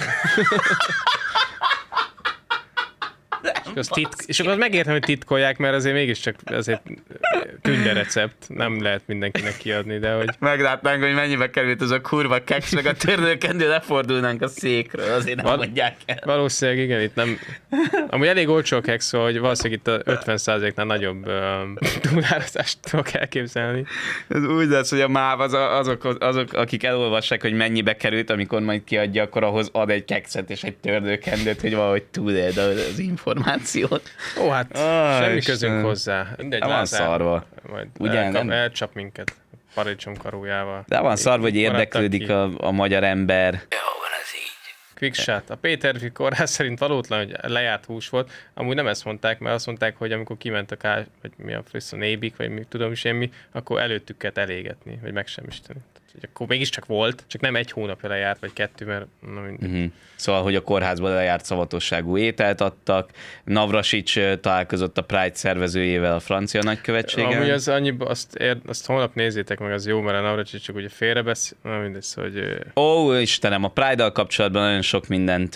És, az titk- és akkor megértem, hogy titkolják, mert azért mégiscsak azért tünde recept, nem lehet mindenkinek kiadni, de hogy... Meglátnánk, hogy mennyibe került az a kurva keksz, meg a tördőkendő, lefordulnánk a székről, azért nem Val- mondják el. Valószínűleg igen, itt nem... Amúgy elég olcsó a keksz, hogy valószínűleg itt a ötven százaléknál nagyobb um, túlárazást tudok elképzelni. Ez úgy lesz, hogy a máv az a, azok, azok, akik elolvassák, hogy mennyibe került, amikor majd kiadja, akkor ahhoz ad egy kekszet és egy tördőkendőt, hogy valahogy túléld az információt. Ó, hát Ah, semmi Isten. közünk hozzá. Mindegy, Le van Lázár, szarva. Majd Ugye, elkap, nem? elcsap minket paradicsom karójával. De van szarva, hogy Maradtak érdeklődik ki. a, a magyar ember. Quickshot. A Péterfi kórház szerint valótlan, hogy lejárt hús volt. Amúgy nem ezt mondták, mert azt mondták, hogy amikor kiment a kás, vagy mi a friss, a nébik, vagy mi, tudom is én mi, akkor előttük kellett elégetni, vagy megsemmisíteni. Tehát, akkor mégiscsak volt, csak nem egy hónapja lejárt, vagy kettő, mert na mindegy. Uh-huh. Szóval, hogy a kórházban lejárt szavatosságú ételt adtak, Navrasics ö, találkozott a Pride szervezőjével a francia nagykövetségen. Amúgy az annyi, azt, ér, azt holnap nézzétek meg, az jó, mert a Navracsics csak ugye félrebesz, na mindegy, szóval, hogy... Ó, Istenem, a Pride-dal kapcsolatban nagyon sok mindent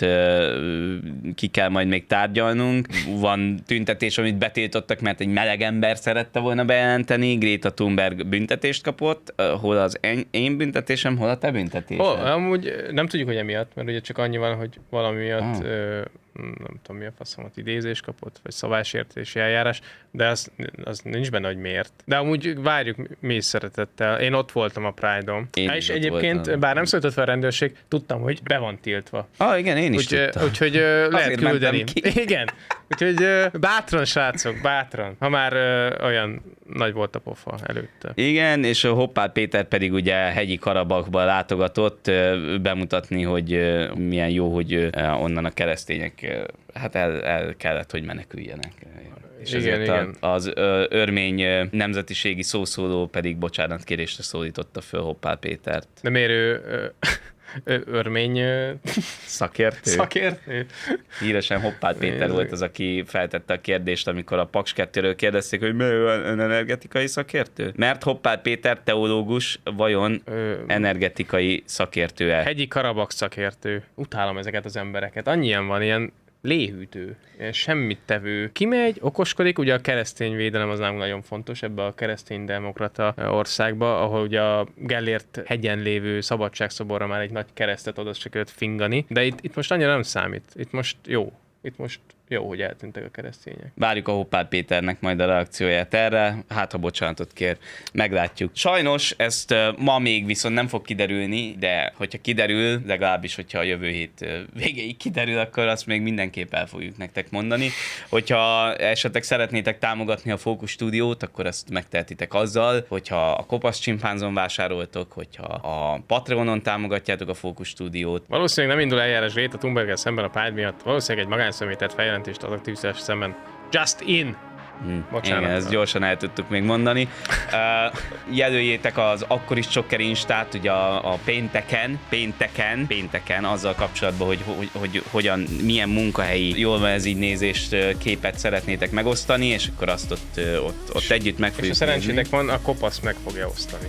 ö, ki kell majd még tárgyalnunk. Van tüntetés, amit betiltottak, mert egy meleg ember szerette volna bejelenteni. Greta Thunberg büntetést kapott. Ö, hol az en- én büntetésem, hol a te büntetésed? Oh, amúgy nem tudjuk, hogy emiatt, mert ugye csak annyi van, hogy valami miatt, Ah. ö, nem tudom mi a faszomat, idézés kapott, vagy szabálysértési eljárás, de az, az nincs benne, hogy miért. De amúgy várjuk mi is szeretettel. Én ott voltam a Pride-on. Én Há, is és ott egyébként, voltam. bár nem szóltott fel a rendőrség, tudtam, hogy be van tiltva. Ah, igen, én is Úgy, tudtam. úgyhogy ö, lehet Azért mentem küldeni. ki. Igen. Úgyhogy ö, bátran, srácok, bátran. Ha már ö, olyan nagy volt a pofa előtte. Igen, és a Hoppát Péter pedig ugye hegyi Karabakba látogatott ö, bemutatni, hogy ö, milyen jó, hogy ö, onnan a keresztények ö, hát el, el kellett, hogy meneküljenek. És Igen, ezért igen. A, az ö, örmény ö, nemzetiségi szószóló pedig bocsánatkérésre szólította föl Hoppát Pétert. De miért ő, ö, ö, örmény ö, Szakértő? szakértő? Híresen Hoppát Péter Nézzük. volt az, aki feltette a kérdést, amikor a Paks kettőről kérdezték, hogy mi ön energetikai szakértő? Mert Hoppát Péter teológus vajon Ö, energetikai szakértő-e? Hegyi Karabak szakértő. Utálom ezeket az embereket. Annyian van, ilyen léhűtő, ilyen semmit tevő. Kimegy, okoskodik, ugye a keresztény védelem az nálunk nagyon fontos ebbe a keresztény demokrata országba, ahol ugye a Gellért hegyen lévő szabadságszoborra már egy nagy keresztet oda se kellett fingani, de itt, itt most annyira nem számít. Itt most jó. Itt most jó, hogy eltűntek a keresztények. Várjuk a Hoppát Péternek majd a reakcióját erre, hát ha bocsánatot kér, meglátjuk. Sajnos ezt uh, ma még viszont nem fog kiderülni, de hogyha kiderül, legalábbis hogyha a jövő hét uh, végéig kiderül, akkor azt még mindenképp el fogjuk nektek mondani. Hogyha esetleg szeretnétek támogatni a Fókusz Stúdiót, akkor ezt megtehetitek azzal, hogyha a Kopasz Csimpánzon vásároltok, hogyha a Patreonon támogatjátok a Fókusz Stúdiót. Valószínűleg nem indul eljárás Greta Thunberggel szemben a Pride miatt. Valószínűleg egy magánszemélytett feljelentést az aktivistás szemben. Just in! Hmm. Bocsánat. Igen, ezt gyorsan el tudtuk még mondani. Uh, jelöljétek az Akkor is Csokker Instát, ugye a, a pénteken, pénteken, pénteken azzal kapcsolatban, hogy, hogy, hogy hogyan, milyen munkahelyi, jól van ez így nézést, képet szeretnétek megosztani, és akkor azt ott, ott, ott együtt meg És fogjuk a szerencsétek van, a kopasz meg fogja osztani.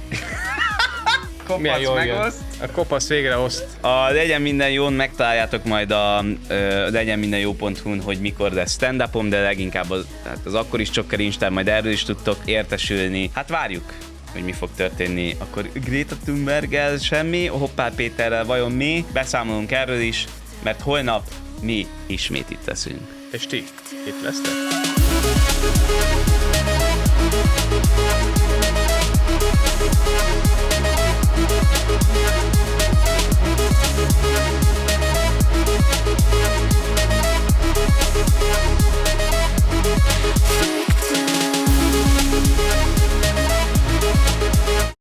Kopasz jól jön. megoszt. A kopasz végre oszt. A Legyen Minden Jón megtaláljátok majd a ö, legyen minden jó pont hu-n, hogy mikor lesz stand-upom, de leginkább az, hát az Akkor is Csokker Instán majd erről is tudtok értesülni. Hát várjuk, hogy mi fog történni. Akkor Greta Thunberggel semmi, Hoppát Péterrel vajon mi? Beszámolunk erről is, mert holnap mi ismét itt leszünk. És ti itt lesztek?